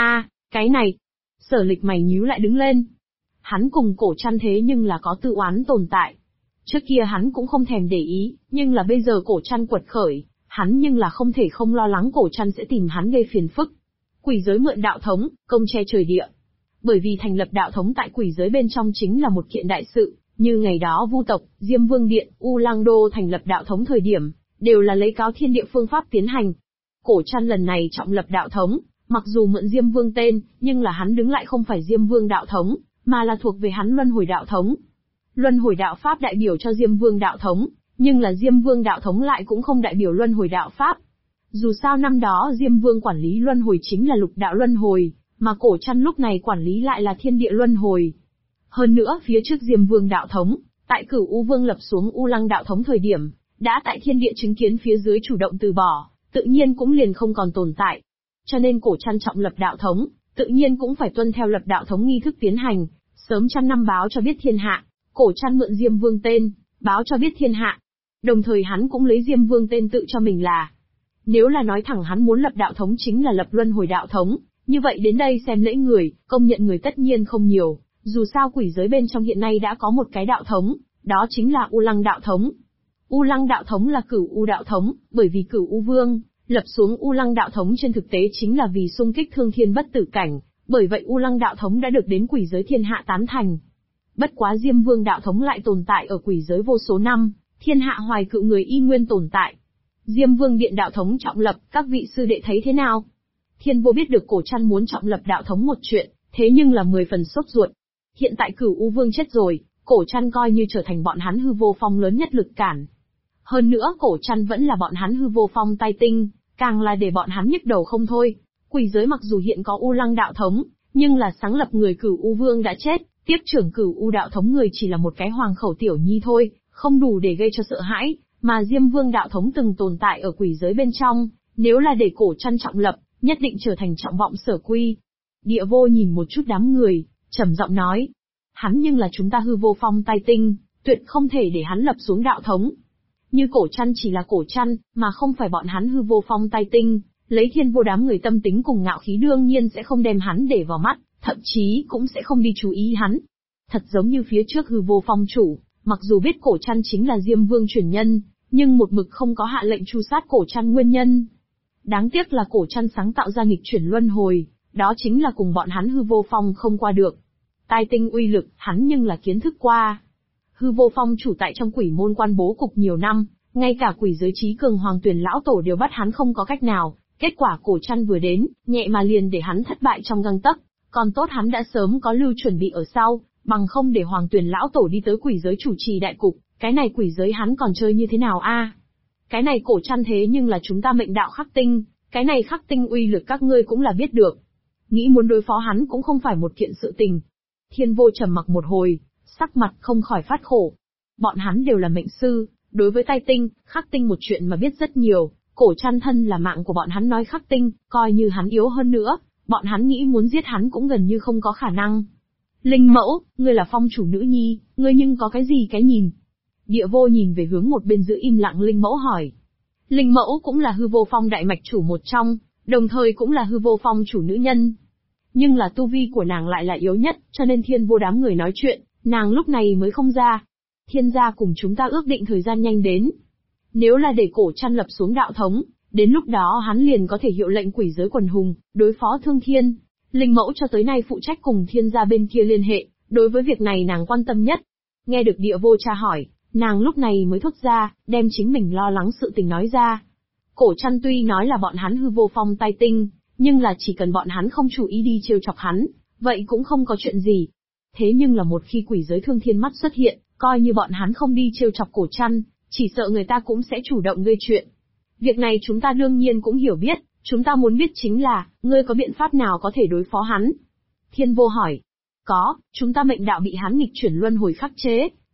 Speaker 1: cái này. Sở Lịch mày nhíu lại đứng lên. Hắn cùng Cổ Trăn thế nhưng là có tự oán tồn tại. Trước kia hắn cũng không thèm để ý, nhưng là bây giờ Cổ Trăn quật khởi, hắn nhưng là không thể không lo lắng Cổ Trăn sẽ tìm hắn gây phiền phức. Quỷ giới mượn đạo thống, công che trời địa. Bởi vì thành lập đạo thống tại quỷ giới bên trong chính là một kiện đại sự, như ngày đó Vu tộc, Diêm Vương Điện, U Lăng Đô thành lập đạo thống thời điểm, đều là lấy cáo thiên địa phương pháp tiến hành. Cổ Trăn lần này trọng lập đạo thống, mặc dù mượn Diêm Vương tên, nhưng là hắn đứng lại không phải Diêm Vương đạo thống, mà là thuộc về hắn Luân Hồi đạo thống. Luân Hồi đạo pháp đại biểu cho Diêm Vương đạo thống, nhưng là Diêm Vương đạo thống lại cũng không đại biểu Luân Hồi đạo pháp. Dù sao năm đó Diêm Vương quản lý Luân Hồi chính là lục đạo Luân Hồi, mà Cổ Trăn lúc này quản lý lại là thiên địa Luân Hồi. Hơn nữa phía trước Diêm Vương đạo thống, tại Cửu U Vương lập xuống U Lăng đạo thống thời điểm, đã tại thiên địa chứng kiến phía dưới chủ động từ bỏ, tự nhiên cũng liền không còn tồn tại. Cho nên Cổ Trăn trọng lập đạo thống, tự nhiên cũng phải tuân theo lập đạo thống nghi thức tiến hành, sớm trăm năm báo cho biết thiên hạ. Cổ Trăn mượn Diêm Vương tên, báo cho biết thiên hạ. Đồng thời hắn cũng lấy Diêm Vương tên tự cho mình là. Nếu là nói thẳng hắn muốn lập đạo thống chính là lập Luân Hồi đạo thống, như vậy đến đây xem lễ người, công nhận người tất nhiên không nhiều, dù sao quỷ giới bên trong hiện nay đã có một cái đạo thống, đó chính là U Lăng đạo thống. U Lăng đạo thống là Cửu U đạo thống, bởi vì Cửu U Vương lập xuống U Lăng đạo thống trên thực tế chính là vì xung kích thương thiên bất tử cảnh, bởi vậy U Lăng đạo thống đã được đến quỷ giới thiên hạ tán thành. Bất quá Diêm Vương đạo thống lại tồn tại ở quỷ giới vô số năm, thiên hạ hoài cự người y nguyên tồn tại. Diêm Vương điện đạo thống trọng lập, các vị sư đệ thấy thế nào? Thiên Vô biết được Cổ Trăn muốn trọng lập đạo thống một chuyện, thế nhưng là 10 phần sốt ruột. Hiện tại Cửu U Vương chết rồi, Cổ Trăn coi như trở thành bọn hắn Hư Vô Phong lớn nhất lực cản. Hơn nữa Cổ Trăn vẫn là bọn hắn Hư Vô Phong tai tinh, càng là để bọn hắn nhức đầu không thôi. Quỷ giới mặc dù hiện có U Lăng đạo thống, nhưng là sáng lập người Cửu U Vương đã chết, tiếp trưởng Cửu U đạo thống người chỉ là một cái hoàng khẩu tiểu nhi thôi, không đủ để gây cho sợ hãi, mà Diêm Vương đạo thống từng tồn tại ở quỷ giới bên trong, nếu là để Cổ Trăn trọng lập, nhất định trở thành trọng vọng Sở Quy. Địa Vô nhìn một chút đám người, trầm giọng nói, hắn nhưng là chúng ta Hư Vô Phong tai tinh, tuyệt không thể để hắn lập xuống đạo thống. Như Cổ Trăn chỉ là Cổ Trăn, mà không phải bọn hắn Hư Vô Phong tai tinh, lấy Thiên Vô đám người tâm tính cùng ngạo khí đương nhiên sẽ không đem hắn để vào mắt, thậm chí cũng sẽ không đi chú ý hắn. Thật giống như phía trước Hư Vô Phong chủ, mặc dù biết Cổ Trăn chính là Diêm Vương truyền nhân, nhưng một mực không có hạ lệnh tru sát Cổ Trăn nguyên nhân. Đáng tiếc là Cổ Trăn sáng tạo ra nghịch chuyển luân hồi, đó chính là cùng bọn hắn Hư Vô Phong không qua được. Tai tinh uy lực, hắn nhưng là kiến thức qua. Hư Vô Phong chủ tại trong quỷ môn quan bố cục nhiều năm, ngay cả quỷ giới trí cường Hoàng Tuyển lão tổ đều bắt hắn không có cách nào, kết quả Cổ Trăn vừa đến, nhẹ mà liền để hắn thất bại trong gang tấc, còn tốt hắn đã sớm có lưu chuẩn bị ở sau, bằng không để Hoàng Tuyển lão tổ đi tới quỷ giới chủ trì đại cục, cái này quỷ giới hắn còn chơi như thế nào a? Cái này Cổ Trăn thế nhưng là chúng ta mệnh đạo khắc tinh, cái này khắc tinh uy lực các ngươi cũng là biết được. Nghĩ muốn đối phó hắn cũng không phải một kiện sự tình. Thiên Vô trầm mặc một hồi, sắc mặt không khỏi phát khổ. Bọn hắn đều là mệnh sư, đối với tai tinh, khắc tinh một chuyện mà biết rất nhiều, Cổ Trăn thân là mạng của bọn hắn nói khắc tinh, coi như hắn yếu hơn nữa, bọn hắn nghĩ muốn giết hắn cũng gần như không có khả năng. Linh Mẫu, ngươi là phong chủ nữ nhi, ngươi nhưng có cái gì cái nhìn? Địa Vô nhìn về hướng một bên giữ im lặng Linh Mẫu hỏi. Linh Mẫu cũng là Hư Vô Phong đại mạch chủ một trong, đồng thời cũng là Hư Vô Phong chủ nữ nhân. Nhưng là tu vi của nàng lại là yếu nhất, cho nên Thiên Vô đám người nói chuyện, nàng lúc này mới không ra. Thiên gia cùng chúng ta ước định thời gian nhanh đến. Nếu là để Cổ Trăn lập xuống đạo thống, đến lúc đó hắn liền có thể hiệu lệnh quỷ giới quần hùng, đối phó thương thiên. Linh Mẫu cho tới nay phụ trách cùng Thiên gia bên kia liên hệ, đối với việc này nàng quan tâm nhất. Nghe được Địa Vô tra hỏi, nàng lúc này mới thốt ra, đem chính mình lo lắng sự tình nói ra. Cổ Trăn tuy nói là bọn hắn Hư Vô Phong tai tinh, nhưng là chỉ cần bọn hắn không chủ ý đi trêu chọc hắn, vậy cũng không có chuyện gì. Thế nhưng là một khi quỷ giới thương thiên mắt xuất hiện, coi như bọn hắn không đi trêu chọc Cổ Trăn, chỉ sợ người ta cũng sẽ chủ động gây chuyện. Việc này chúng ta đương nhiên cũng hiểu biết, chúng ta muốn biết chính là, ngươi có biện pháp nào có thể đối phó hắn? Thiên Vô hỏi. Có, chúng ta mệnh đạo bị hắn nghịch chuyển luân hồi khắc chế,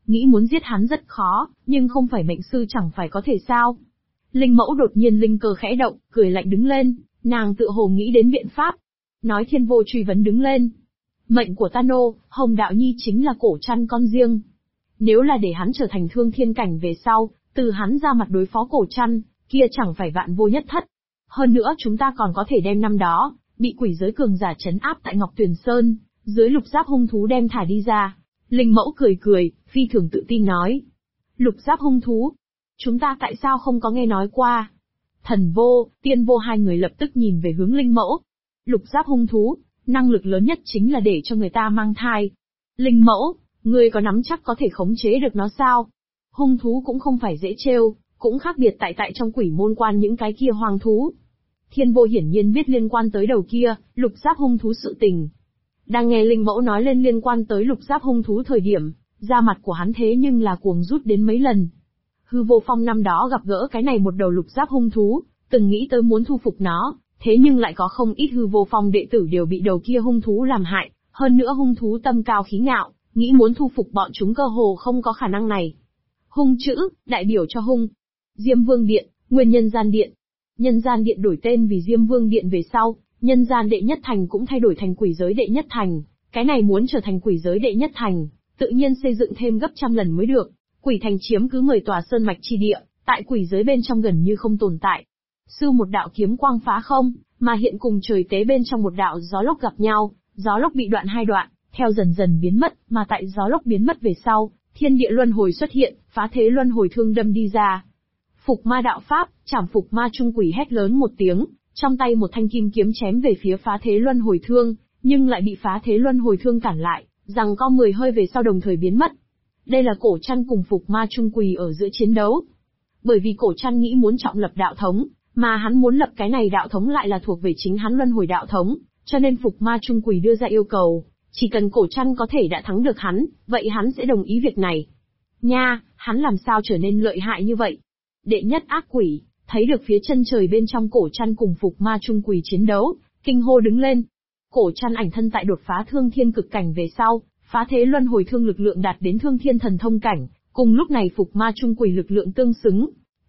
Speaker 1: Nghĩ muốn giết hắn rất khó, nhưng không phải mệnh sư chẳng phải có thể sao. Linh mẫu đột nhiên linh cơ khẽ động, cười lạnh đứng lên, nàng tự hồ nghĩ đến biện pháp. Nói Thiên Vô truy vấn đứng lên. Mệnh của Tano, Hồng Đạo Nhi chính là cổ trăn con riêng. Nếu là để hắn trở thành thương thiên cảnh về sau, từ hắn ra mặt đối phó cổ trăn, kia chẳng phải vạn vô nhất thất. Hơn nữa chúng ta còn có thể đem năm đó, bị quỷ giới cường giả trấn áp tại Ngọc Tuyền Sơn, dưới lục giáp hung thú đem thả đi ra. Linh mẫu cười cười, phi thường tự tin nói. Lục giáp hung thú? Chúng ta tại sao không có nghe nói qua? Thần Vô, Tiên Vô hai người lập tức nhìn về hướng Linh mẫu. Lục giáp hung thú, năng lực lớn nhất chính là để cho người ta mang thai. Linh mẫu, ngươi có nắm chắc có thể khống chế được nó sao? Hung thú cũng không phải dễ trêu, cũng khác biệt tại trong quỷ môn quan những cái kia hoang thú. Thiên Vô hiển nhiên biết liên quan tới đầu kia, lục giáp hung thú sự tình. Đang nghe Linh mẫu nói lên liên quan tới lục giáp hung thú thời điểm, da mặt của hắn thế nhưng là cuồng rút đến mấy lần. Hư Vô Phong năm đó gặp gỡ cái này một đầu lục giáp hung thú, từng nghĩ tới muốn thu phục nó, thế nhưng lại có không ít Hư Vô Phong đệ tử đều bị đầu kia hung thú làm hại, hơn nữa hung thú tâm cao khí ngạo, nghĩ muốn thu phục bọn chúng cơ hồ không có khả năng này. Hung chữ, đại biểu cho hung. Diêm Vương Điện, nguyên Nhân Gian Điện. Nhân Gian Điện đổi tên vì Diêm Vương Điện về sau, Nhân Gian Đệ Nhất Thành cũng thay đổi thành Quỷ Giới Đệ Nhất Thành, cái này muốn trở thành Quỷ Giới Đệ Nhất Thành, tự nhiên xây dựng thêm gấp trăm lần mới được. Quỷ Thành chiếm cứ 10 tòa sơn mạch chi địa, tại quỷ giới bên trong gần như không tồn tại. Sư một đạo kiếm quang phá không, mà hiện cùng trời tế bên trong một đạo gió lốc gặp nhau, gió lốc bị đoạn hai đoạn, theo dần dần biến mất, mà tại gió lốc biến mất về sau, thiên địa luân hồi xuất hiện, phá thế luân hồi thương đâm đi ra. Phục ma đạo pháp, chảm phục ma trung quỷ hét lớn một tiếng, trong tay một thanh kim kiếm chém về phía phá thế luân hồi thương, nhưng lại bị phá thế luân hồi thương cản lại, rằng co 10 hơi về sau đồng thời biến mất. Đây là cổ trăn cùng phục ma trung quỷ ở giữa chiến đấu. Bởi vì cổ trăn nghĩ muốn trọng lập đạo thống, mà hắn muốn lập cái này đạo thống lại là thuộc về chính hắn luân hồi đạo thống, cho nên phục ma trung quỷ đưa ra yêu cầu, chỉ cần cổ trăn có thể đã thắng được hắn, vậy hắn sẽ đồng ý việc này. Nha, hắn làm sao trở nên lợi hại như vậy? Đệ nhất ác quỷ, thấy được phía chân trời bên trong cổ trăn cùng phục ma trung quỷ chiến đấu, kinh hô đứng lên. Cổ trăn ảnh thân tại đột phá thương thiên cực cảnh về sau, phá thế luân hồi thương lực lượng đạt đến thương thiên thần thông cảnh, cùng lúc này phục ma trung quỷ lực lượng tương xứng.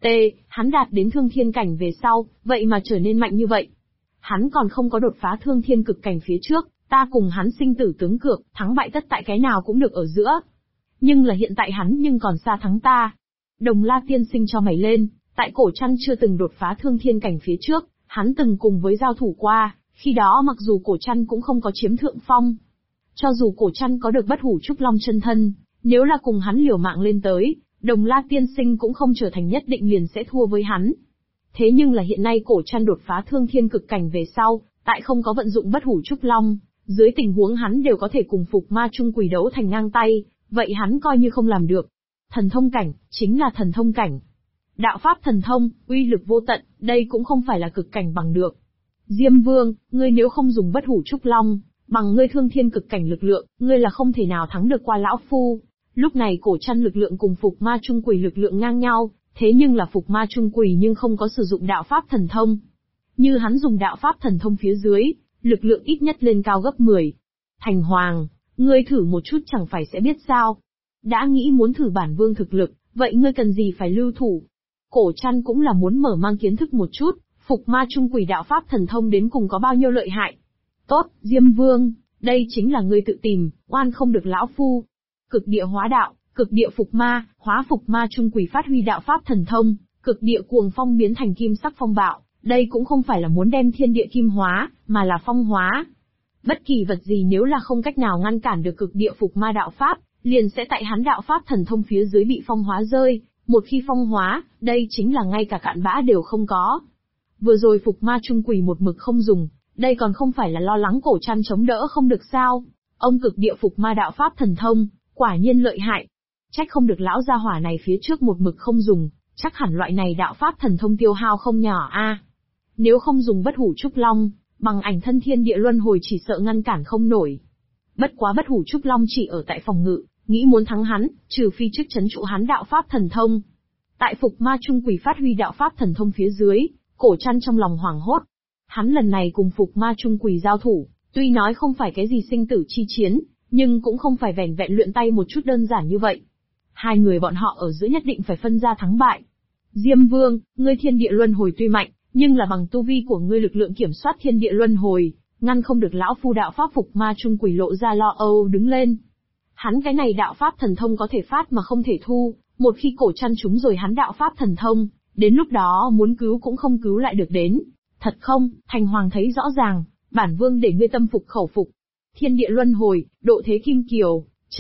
Speaker 1: Hắn đạt đến thương thiên cảnh về sau, vậy mà trở nên mạnh như vậy. Hắn còn không có đột phá thương thiên cực cảnh phía trước, ta cùng hắn sinh tử tướng cược, thắng bại tất tại cái nào cũng được ở giữa. Nhưng là hiện tại hắn nhưng còn xa thắng ta. Đồng La tiên sinh cho mày lên, tại cổ trăn chưa từng đột phá thương thiên cảnh phía trước, hắn từng cùng với giao thủ qua, khi đó mặc dù cổ trăn cũng không có chiếm thượng phong. Cho dù cổ trăn có được bất hủ trúc long chân thân, nếu là cùng hắn liều mạng lên tới, Đồng La tiên sinh cũng không trở thành nhất định liền sẽ thua với hắn. Thế nhưng là hiện nay cổ trăn đột phá thương thiên cực cảnh về sau, tại không có vận dụng bất hủ trúc long, dưới tình huống hắn đều có thể cùng phục ma trung quỷ đấu thành ngang tay, vậy hắn coi như không làm được. Thần thông cảnh, chính là thần thông cảnh. Đạo pháp thần thông, uy lực vô tận, đây cũng không phải là cực cảnh bằng được. Diêm Vương, ngươi nếu không dùng bất hủ trúc long, bằng ngươi thương thiên cực cảnh lực lượng, ngươi là không thể nào thắng được qua lão phu. Lúc này cổ trăn lực lượng cùng phục ma trung quỷ lực lượng ngang nhau, thế nhưng là phục ma trung quỷ nhưng không có sử dụng đạo pháp thần thông. Như hắn dùng đạo pháp thần thông phía dưới, lực lượng ít nhất lên cao gấp 10. Thành Hoàng, ngươi thử một chút chẳng phải sẽ biết sao. Đã nghĩ muốn thử bản vương thực lực, vậy ngươi cần gì phải lưu thủ. Cổ trăn cũng là muốn mở mang kiến thức một chút, phục ma trung quỷ đạo pháp thần thông đến cùng có bao nhiêu lợi hại. Tốt, Diêm Vương, đây chính là ngươi tự tìm, oan không được lão phu. Cực địa hóa đạo, cực địa phục ma, hóa phục ma trung quỷ phát huy đạo pháp thần thông, cực địa cuồng phong biến thành kim sắc phong bạo, đây cũng không phải là muốn đem thiên địa kim hóa, mà là phong hóa. Bất kỳ vật gì nếu là không cách nào ngăn cản được cực địa phục ma đạo pháp, liền sẽ tại hắn đạo pháp thần thông phía dưới bị phong hóa rơi, một khi phong hóa, đây chính là ngay cả cạn bã đều không có. Vừa rồi phục ma trung quỷ một mực không dùng, đây còn không phải là lo lắng cổ trăn chống đỡ không được sao? Ông cực địa phục ma đạo pháp thần thông, quả nhiên lợi hại. Trách không được lão gia hỏa này phía trước một mực không dùng, chắc hẳn loại này đạo pháp thần thông tiêu hao không nhỏ a. Nếu không dùng bất hủ trúc long, bằng ảnh thân thiên địa luân hồi chỉ sợ ngăn cản không nổi. Bất quá bất hủ trúc long chỉ ở tại phòng ngự, nghĩ muốn thắng hắn, trừ phi trước chấn trụ hắn đạo pháp thần thông. Tại phục ma trung quỷ phát huy đạo pháp thần thông phía dưới, cổ trăn trong lòng hoảng hốt. Hắn lần này cùng phục ma trung quỷ giao thủ, tuy nói không phải cái gì sinh tử chi chiến, nhưng cũng không phải vẻn vẹn luyện tay một chút đơn giản như vậy. Hai người bọn họ ở giữa nhất định phải phân ra thắng bại. Diêm Vương, ngươi thiên địa luân hồi tuy mạnh, nhưng là bằng tu vi của ngươi lực lượng kiểm soát thiên địa luân hồi, ngăn không được lão phu đạo pháp phục ma trung quỷ lộ ra lo âu đứng lên. Hắn cái này đạo pháp thần thông có thể phát mà không thể thu, một khi cổ chăn trúng rồi hắn đạo pháp thần thông, đến lúc đó muốn cứu cũng không cứu lại được đến. Thật không, Thành Hoàng thấy rõ ràng, bản vương để ngươi tâm phục khẩu phục. Thiên địa luân hồi, độ thế kim kiều,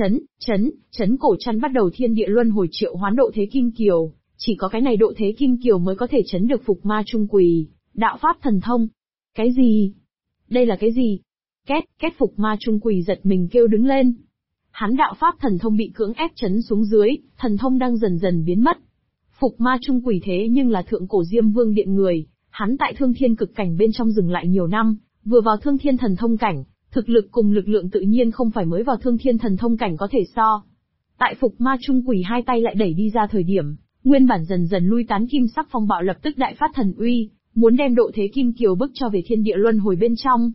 Speaker 1: chấn cổ chăn bắt đầu thiên địa luân hồi triệu hoán độ thế kim kiều, chỉ có cái này độ thế kim kiều mới có thể chấn được phục ma trung quỷ, đạo pháp thần thông. Cái gì? Đây là cái gì? Két phục ma trung quỷ giật mình kêu đứng lên. Hắn đạo pháp thần thông bị cưỡng ép chấn xuống dưới, thần thông đang dần dần biến mất. Phục ma trung quỷ thế nhưng là thượng cổ Diêm Vương điện người, hắn tại thương thiên cực cảnh bên trong dừng lại nhiều năm, vừa vào thương thiên thần thông cảnh, thực lực cùng lực lượng tự nhiên không phải mới vào thương thiên thần thông cảnh có thể so. Tại phục ma trung quỷ hai tay lại đẩy đi ra thời điểm, nguyên bản dần dần lui tán kim sắc phong bạo lập tức đại phát thần uy, muốn đem độ thế kim kiều bức cho về thiên địa luân hồi bên trong.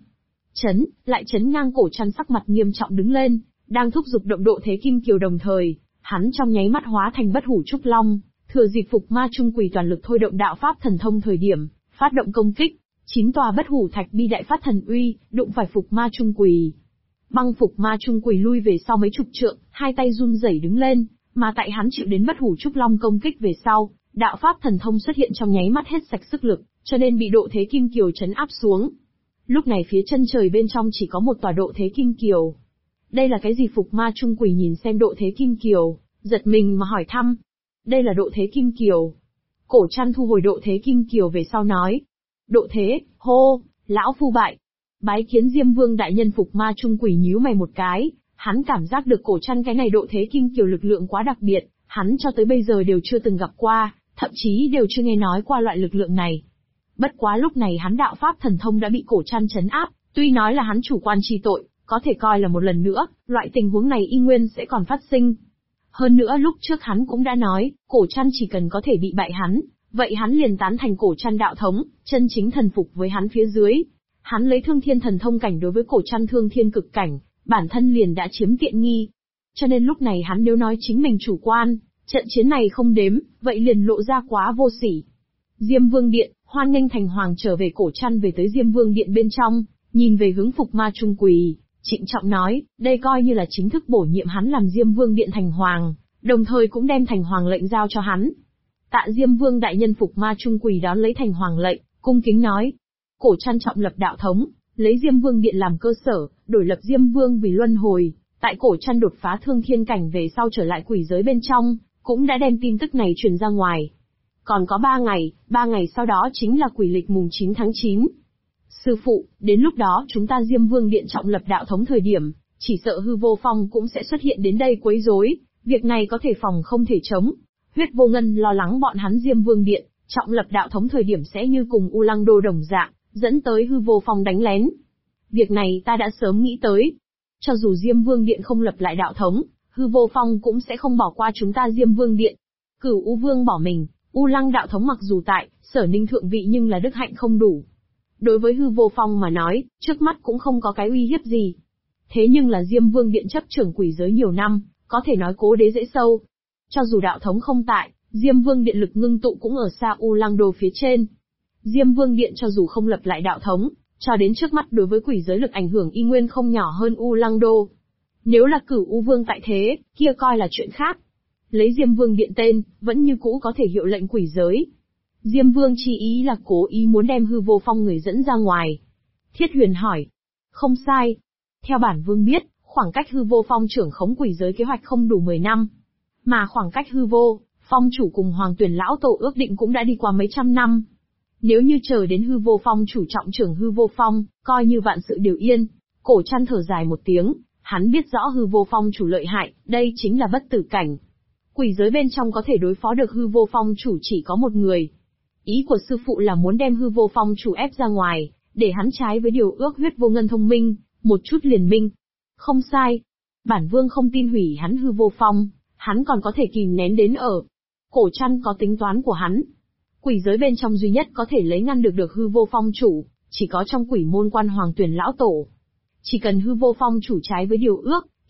Speaker 1: Chấn ngang cổ chăn sắc mặt nghiêm trọng đứng lên, đang thúc giục động độ thế kim kiều đồng thời, hắn trong nháy mắt hóa thành bất hủ trúc long, thừa dịp phục ma trung quỷ toàn lực thôi động đạo pháp thần thông thời điểm, phát động công kích. 9 tòa bất hủ thạch bi đại phát thần uy, đụng phải phục ma trung quỷ. Băng phục ma trung quỷ lui về sau mấy chục trượng, hai tay run rẩy đứng lên, mà tại hắn chịu đến bất hủ trúc long công kích về sau, đạo pháp thần thông xuất hiện trong nháy mắt hết sạch sức lực, cho nên bị độ thế kim kiều trấn áp xuống. Lúc này phía chân trời bên trong chỉ có một tòa độ thế kim kiều. Đây là cái gì? Phục ma trung quỷ nhìn xem độ thế kim kiều, giật mình mà hỏi thăm. Đây là độ thế kim kiều. Cổ chăn thu hồi độ thế kim kiều về sau nói. Độ thế, hô, lão phu bại. Bái kiến Diêm Vương đại nhân. Phục ma trung quỷ nhíu mày một cái, hắn cảm giác được cổ chăn cái này độ thế kim kiều lực lượng quá đặc biệt, hắn cho tới bây giờ đều chưa từng gặp qua, thậm chí đều chưa nghe nói qua loại lực lượng này. Bất quá lúc này hắn đạo pháp thần thông đã bị cổ chăn trấn áp, tuy nói là hắn chủ quan chi tội, có thể coi là một lần nữa, loại tình huống này y nguyên sẽ còn phát sinh. Hơn nữa lúc trước hắn cũng đã nói, cổ chăn chỉ cần có thể bị bại hắn, vậy hắn liền tán thành cổ chăn đạo thống, chân chính thần phục với hắn phía dưới. Hắn lấy thương thiên thần thông cảnh đối với cổ chăn thương thiên cực cảnh, bản thân liền đã chiếm tiện nghi. Cho nên lúc này hắn nếu nói chính mình chủ quan, trận chiến này không đếm, vậy liền lộ ra quá vô sỉ. Diêm Vương điện, hoan nghênh Thành Hoàng trở về. Cổ chăn về tới Diêm Vương điện bên trong, nhìn về hướng phục ma trung quỷ, trịnh trọng nói, đây coi như là chính thức bổ nhiệm hắn làm Diêm Vương điện Thành Hoàng, đồng thời cũng đem Thành Hoàng lệnh giao cho hắn. Tạ Diêm Vương đại nhân. Phục ma trung quỷ đón lấy Thành Hoàng lệnh, cung kính nói. Cổ chăn trọng lập đạo thống, lấy Diêm Vương điện làm cơ sở, đổi lập Diêm Vương vì luân hồi. Tại cổ chăn đột phá thương thiên cảnh về sau trở lại quỷ giới bên trong, cũng đã đem tin tức này truyền ra ngoài. Còn có 3 ngày sau đó chính là quỷ lịch mùng 9 tháng 9. Sư phụ, đến lúc đó chúng ta Diêm Vương điện trọng lập đạo thống thời điểm, chỉ sợ hư vô phong cũng sẽ xuất hiện đến đây quấy rối, việc này có thể phòng không thể chống. Huyết Vô Ngân lo lắng bọn hắn Diêm Vương điện, trọng lập đạo thống thời điểm sẽ như cùng U Lăng Đô đồng dạng, dẫn tới hư vô phong đánh lén. Việc này ta đã sớm nghĩ tới. Cho dù Diêm Vương điện không lập lại đạo thống, hư vô phong cũng sẽ không bỏ qua chúng ta Diêm Vương điện. Cửu U Vương bỏ mình, U Lăng đạo thống mặc dù tại, Sở Ninh thượng vị nhưng là đức hạnh không đủ. Đối với hư vô phong mà nói, trước mắt cũng không có cái uy hiếp gì. Thế nhưng là Diêm Vương điện chấp trưởng quỷ giới nhiều năm, có thể nói cố đế dễ sâu. Cho dù đạo thống không tại, Diêm Vương điện lực ngưng tụ cũng ở xa U Lăng Đô phía trên. Diêm Vương điện cho dù không lập lại đạo thống, cho đến trước mắt đối với quỷ giới lực ảnh hưởng y nguyên không nhỏ hơn U Lăng Đô. Nếu là Cửu U Vương tại thế, kia coi là chuyện khác. Lấy Diêm Vương điện tên, vẫn như cũ có thể hiệu lệnh quỷ giới. Diêm Vương chi ý là cố ý muốn đem hư vô phong người dẫn ra ngoài. Thiết Huyền hỏi. Không sai. Theo bản Vương biết, khoảng cách hư vô phong trưởng khống quỷ giới kế hoạch không đủ 10 năm. Mà khoảng cách hư vô, phong chủ cùng Hoàng Tuyển lão tổ ước định cũng đã đi qua mấy trăm năm. Nếu như chờ đến hư vô phong chủ trọng trưởng hư vô phong, coi như vạn sự đều yên. Cổ chăn thở dài một tiếng, hắn biết rõ hư vô phong chủ lợi hại, đây chính là bất tử cảnh. Quỷ giới bên trong có thể đối phó được hư vô phong chủ chỉ có một người. Ý của sư phụ là muốn đem hư vô phong chủ ép ra ngoài, để hắn trái với điều ước Huyết Vô Ngân thông minh, một chút liền minh. Không sai. Bản Vương không tin hủy hắn hư vô phong, hắn còn có thể kìm nén đến ở. Cổ chăn có tính toán của hắn. Quỷ giới bên trong duy nhất có thể lấy ngăn được hư vô phong chủ, chỉ có trong quỷ môn quan Hoàng Tuyển lão tổ. Chỉ cần hư vô phong chủ trái với điều ước,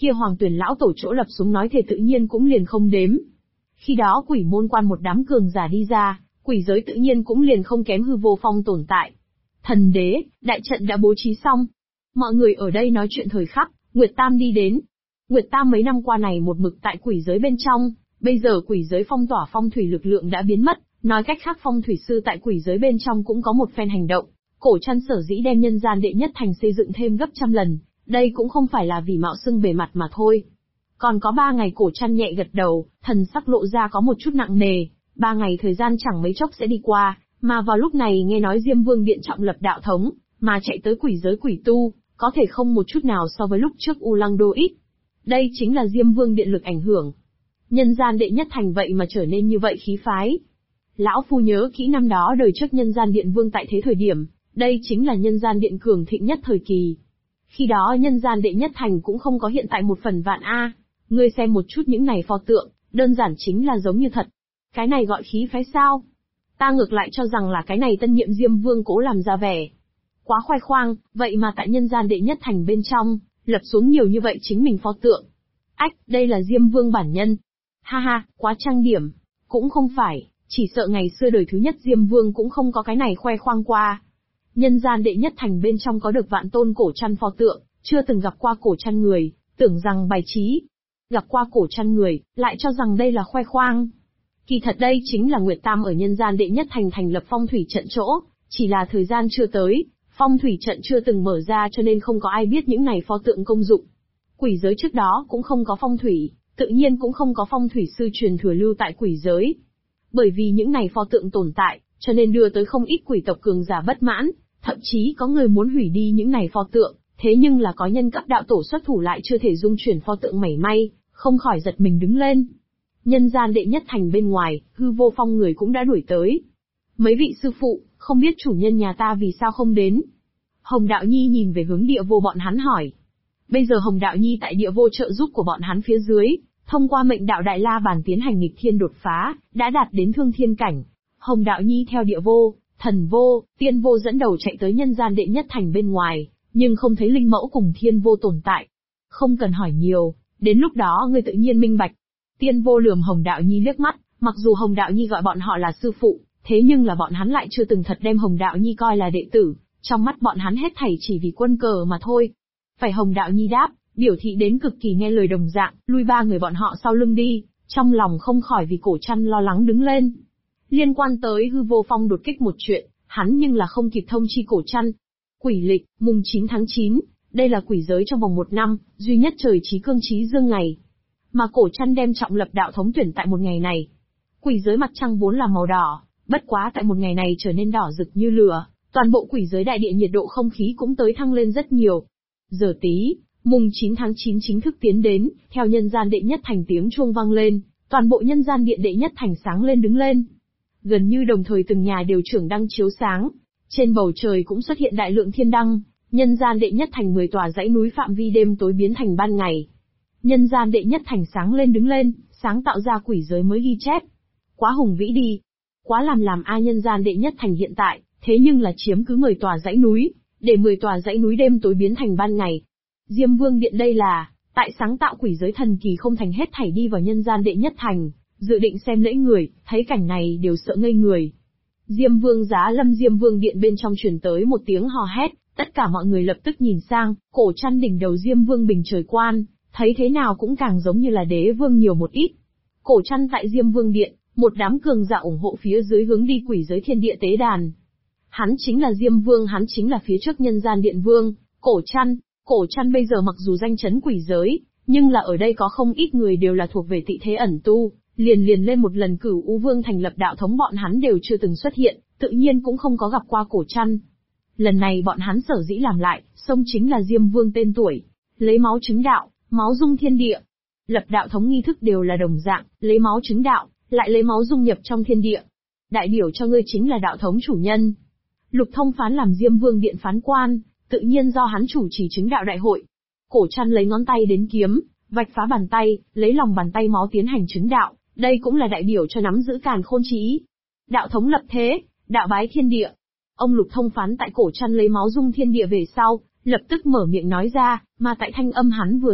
Speaker 1: Kia Hoàng Tuyển lão tổ chỗ lập xuống nói thề tự nhiên cũng liền không đếm. Khi đó quỷ môn quan một đám cường giả đi ra, quỷ giới tự nhiên cũng liền không kém Hư Vô Phong tồn tại. Thần đế, đại trận đã bố trí xong. Mọi người ở đây nói chuyện thời khắc, Nguyệt Tam đi đến. Nguyệt Tam mấy năm qua này một mực tại quỷ giới bên trong, bây giờ quỷ giới phong tỏa phong thủy lực lượng đã biến mất, nói cách khác phong thủy sư tại quỷ giới bên trong cũng có một phen hành động. Cổ Trăn sở dĩ đem nhân gian đệ nhất thành xây dựng thêm gấp trăm lần, đây cũng không phải là vì mạo xưng bề mặt mà thôi. Còn có 3 ngày Cổ Trăn nhẹ gật đầu, thần sắc lộ ra có một chút nặng nề, 3 ngày thời gian chẳng mấy chốc sẽ đi qua, mà vào lúc này nghe nói Diêm Vương Điện trọng lập đạo thống, mà chạy tới quỷ giới quỷ tu, có thể không một chút nào so với lúc trước U Lăng Đô ít. Đây chính là Diêm Vương Điện lực ảnh hưởng. Nhân gian đệ nhất thành vậy mà trở nên như vậy khí phái. Lão Phu nhớ kỹ năm đó đời trước nhân gian điện vương tại thế thời điểm, đây chính là nhân gian điện cường thịnh nhất thời kỳ. Khi đó nhân gian đệ nhất thành cũng không có hiện tại 1/1000 a. Ngươi xem một chút những này pho tượng, đơn giản chính là giống như thật. Cái này gọi khí phái sao? Ta ngược lại cho rằng là cái này tân nhiệm Diêm Vương cố làm ra vẻ. Quá khoe khoang, vậy mà tại nhân gian đệ nhất thành bên trong, lập xuống nhiều như vậy chính mình pho tượng. Ách, đây là Diêm Vương bản nhân. Ha ha, quá trang điểm. Cũng không phải, chỉ sợ ngày xưa đời thứ nhất Diêm Vương cũng không có cái này khoe khoang qua. Nhân gian đệ nhất thành bên trong có được vạn tôn Cổ Trăn pho tượng, chưa từng gặp qua Cổ Trăn người, tưởng rằng bài trí. Gặp qua Cổ Trăn người, lại cho rằng đây là khoe khoang. Kỳ thật đây chính là Nguyệt Tam ở nhân gian đệ nhất thành thành lập phong thủy trận chỗ, chỉ là thời gian chưa tới, phong thủy trận chưa từng mở ra cho nên không có ai biết những này pho tượng công dụng. Quỷ giới trước đó cũng không có phong thủy, tự nhiên cũng không có phong thủy sư truyền thừa lưu tại quỷ giới. Bởi vì những này pho tượng tồn tại, cho nên đưa tới không ít quỷ tộc cường giả bất mãn, thậm chí có người muốn hủy đi những này pho tượng, thế nhưng là có nhân cấp đạo tổ xuất thủ lại chưa thể dung chuyển pho tượng mảy may, không khỏi giật mình đứng lên. Nhân gian đệ nhất thành bên ngoài, Hư Vô Phong người cũng đã đuổi tới. Mấy vị sư phụ, không biết chủ nhân nhà ta vì sao không đến? Hồng Đạo Nhi nhìn về hướng Địa Vô bọn hắn hỏi. Bây giờ Hồng Đạo Nhi tại Địa Vô trợ giúp của bọn hắn phía dưới, thông qua mệnh đạo Đại La Bàn tiến hành nghịch thiên đột phá, đã đạt đến thương thiên cảnh. Hồng Đạo Nhi theo Địa Vô, Thần Vô, Tiên Vô dẫn đầu chạy tới nhân gian đệ nhất thành bên ngoài, nhưng không thấy Linh Mẫu cùng Thiên Vô tồn tại. Không cần hỏi nhiều, đến lúc đó ngươi tự nhiên minh bạch. Tiên Vô lườm Hồng Đạo Nhi liếc mắt, mặc dù Hồng Đạo Nhi gọi bọn họ là sư phụ, thế nhưng là bọn hắn lại chưa từng thật đem Hồng Đạo Nhi coi là đệ tử, trong mắt bọn hắn hết thảy chỉ vì quân cờ mà thôi. Phải Hồng Đạo Nhi đáp, biểu thị đến cực kỳ nghe lời đồng dạng, lui 3 người bọn họ sau lưng đi, trong lòng không khỏi vì Cổ Trăn lo lắng đứng lên. Liên quan tới Hư Vô Phong đột kích một chuyện, hắn nhưng là không kịp thông chi Cổ Trăn. Quỷ lịch, mùng 9 tháng 9, đây là quỷ giới trong vòng 1 năm, duy nhất trời trí cương trí dương ngày. Mà Cổ Trăn đem trọng lập đạo thống tuyển tại một ngày này. Quỷ giới mặt trăng vốn là màu đỏ, bất quá tại một ngày này trở nên đỏ rực như lửa, toàn bộ quỷ giới đại địa nhiệt độ không khí cũng tới thăng lên rất nhiều. Giờ tí, mùng 9 tháng 9 chính thức tiến đến, theo nhân gian đệ nhất thành tiếng chuông vang lên, toàn bộ nhân gian điện đệ nhất thành sáng lên đứng lên. Gần như đồng thời từng nhà đều trưởng đăng chiếu sáng, trên bầu trời cũng xuất hiện đại lượng thiên đăng, nhân gian đệ nhất thành 10 tòa dãy núi phạm vi đêm tối biến thành ban ngày. Nhân gian đệ nhất thành sáng lên đứng lên, sáng tạo ra quỷ giới mới ghi chép. Quá hùng vĩ đi. Quá làm nhân gian đệ nhất thành hiện tại, thế nhưng là chiếm cứ 10 tòa dãy núi, để 10 tòa dãy núi đêm tối biến thành ban ngày. Diêm Vương Điện đây là, tại sáng tạo quỷ giới thần kỳ không thành hết thảy đi vào nhân gian đệ nhất thành, dự định xem lễ người, thấy cảnh này đều sợ ngây người. Diêm Vương Giá Lâm Diêm Vương Điện bên trong truyền tới một tiếng hò hét, tất cả mọi người lập tức nhìn sang, Cổ Trăn đỉnh đầu Diêm Vương bình trời quan, thấy thế nào cũng càng giống như là đế vương nhiều một ít. Cổ Trăn tại Diêm Vương Điện, một đám cường giả ủng hộ phía dưới hướng đi quỷ giới thiên địa tế đàn. Hắn chính là Diêm Vương, hắn chính là phía trước nhân gian điện vương, Cổ Trăn. Cổ Trăn bây giờ mặc dù danh chấn quỷ giới, nhưng là ở đây có không ít người đều là thuộc về tị thế ẩn tu, liền lên một lần Cửu U Vương thành lập đạo thống bọn hắn đều chưa từng xuất hiện, tự nhiên cũng không có gặp qua Cổ Trăn. Lần này bọn hắn sở dĩ làm lại, xông chính là Diêm Vương tên tuổi, lấy máu chứng đạo, máu dung thiên địa. Lập đạo thống nghi thức đều là đồng dạng, lấy máu chứng đạo, lại lấy máu dung nhập trong thiên địa. Đại biểu cho ngươi chính là đạo thống chủ nhân. Lục Thông Phán làm Diêm Vương Điện phán quan, tự nhiên do hắn chủ trì chứng đạo đại hội. Cổ Trăn lấy ngón tay đến kiếm, vạch phá bàn tay, lấy lòng bàn tay máu tiến hành chứng đạo, đây cũng là đại biểu cho nắm giữ càn khôn chi ý. Đạo thống lập thế, đạo bái thiên địa. Ông Lục Thông Phán tại Cổ Trăn lấy máu dung thiên địa về sau, lập tức mở miệng nói ra, mà tại thanh âm hắn vừa dứt,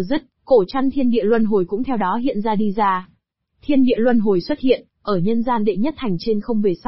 Speaker 1: cổ trăn thiên địa luân hồi cũng theo đó hiện ra đi ra. Thiên địa luân hồi xuất hiện, ở nhân gian đệ nhất thành trên không về sau.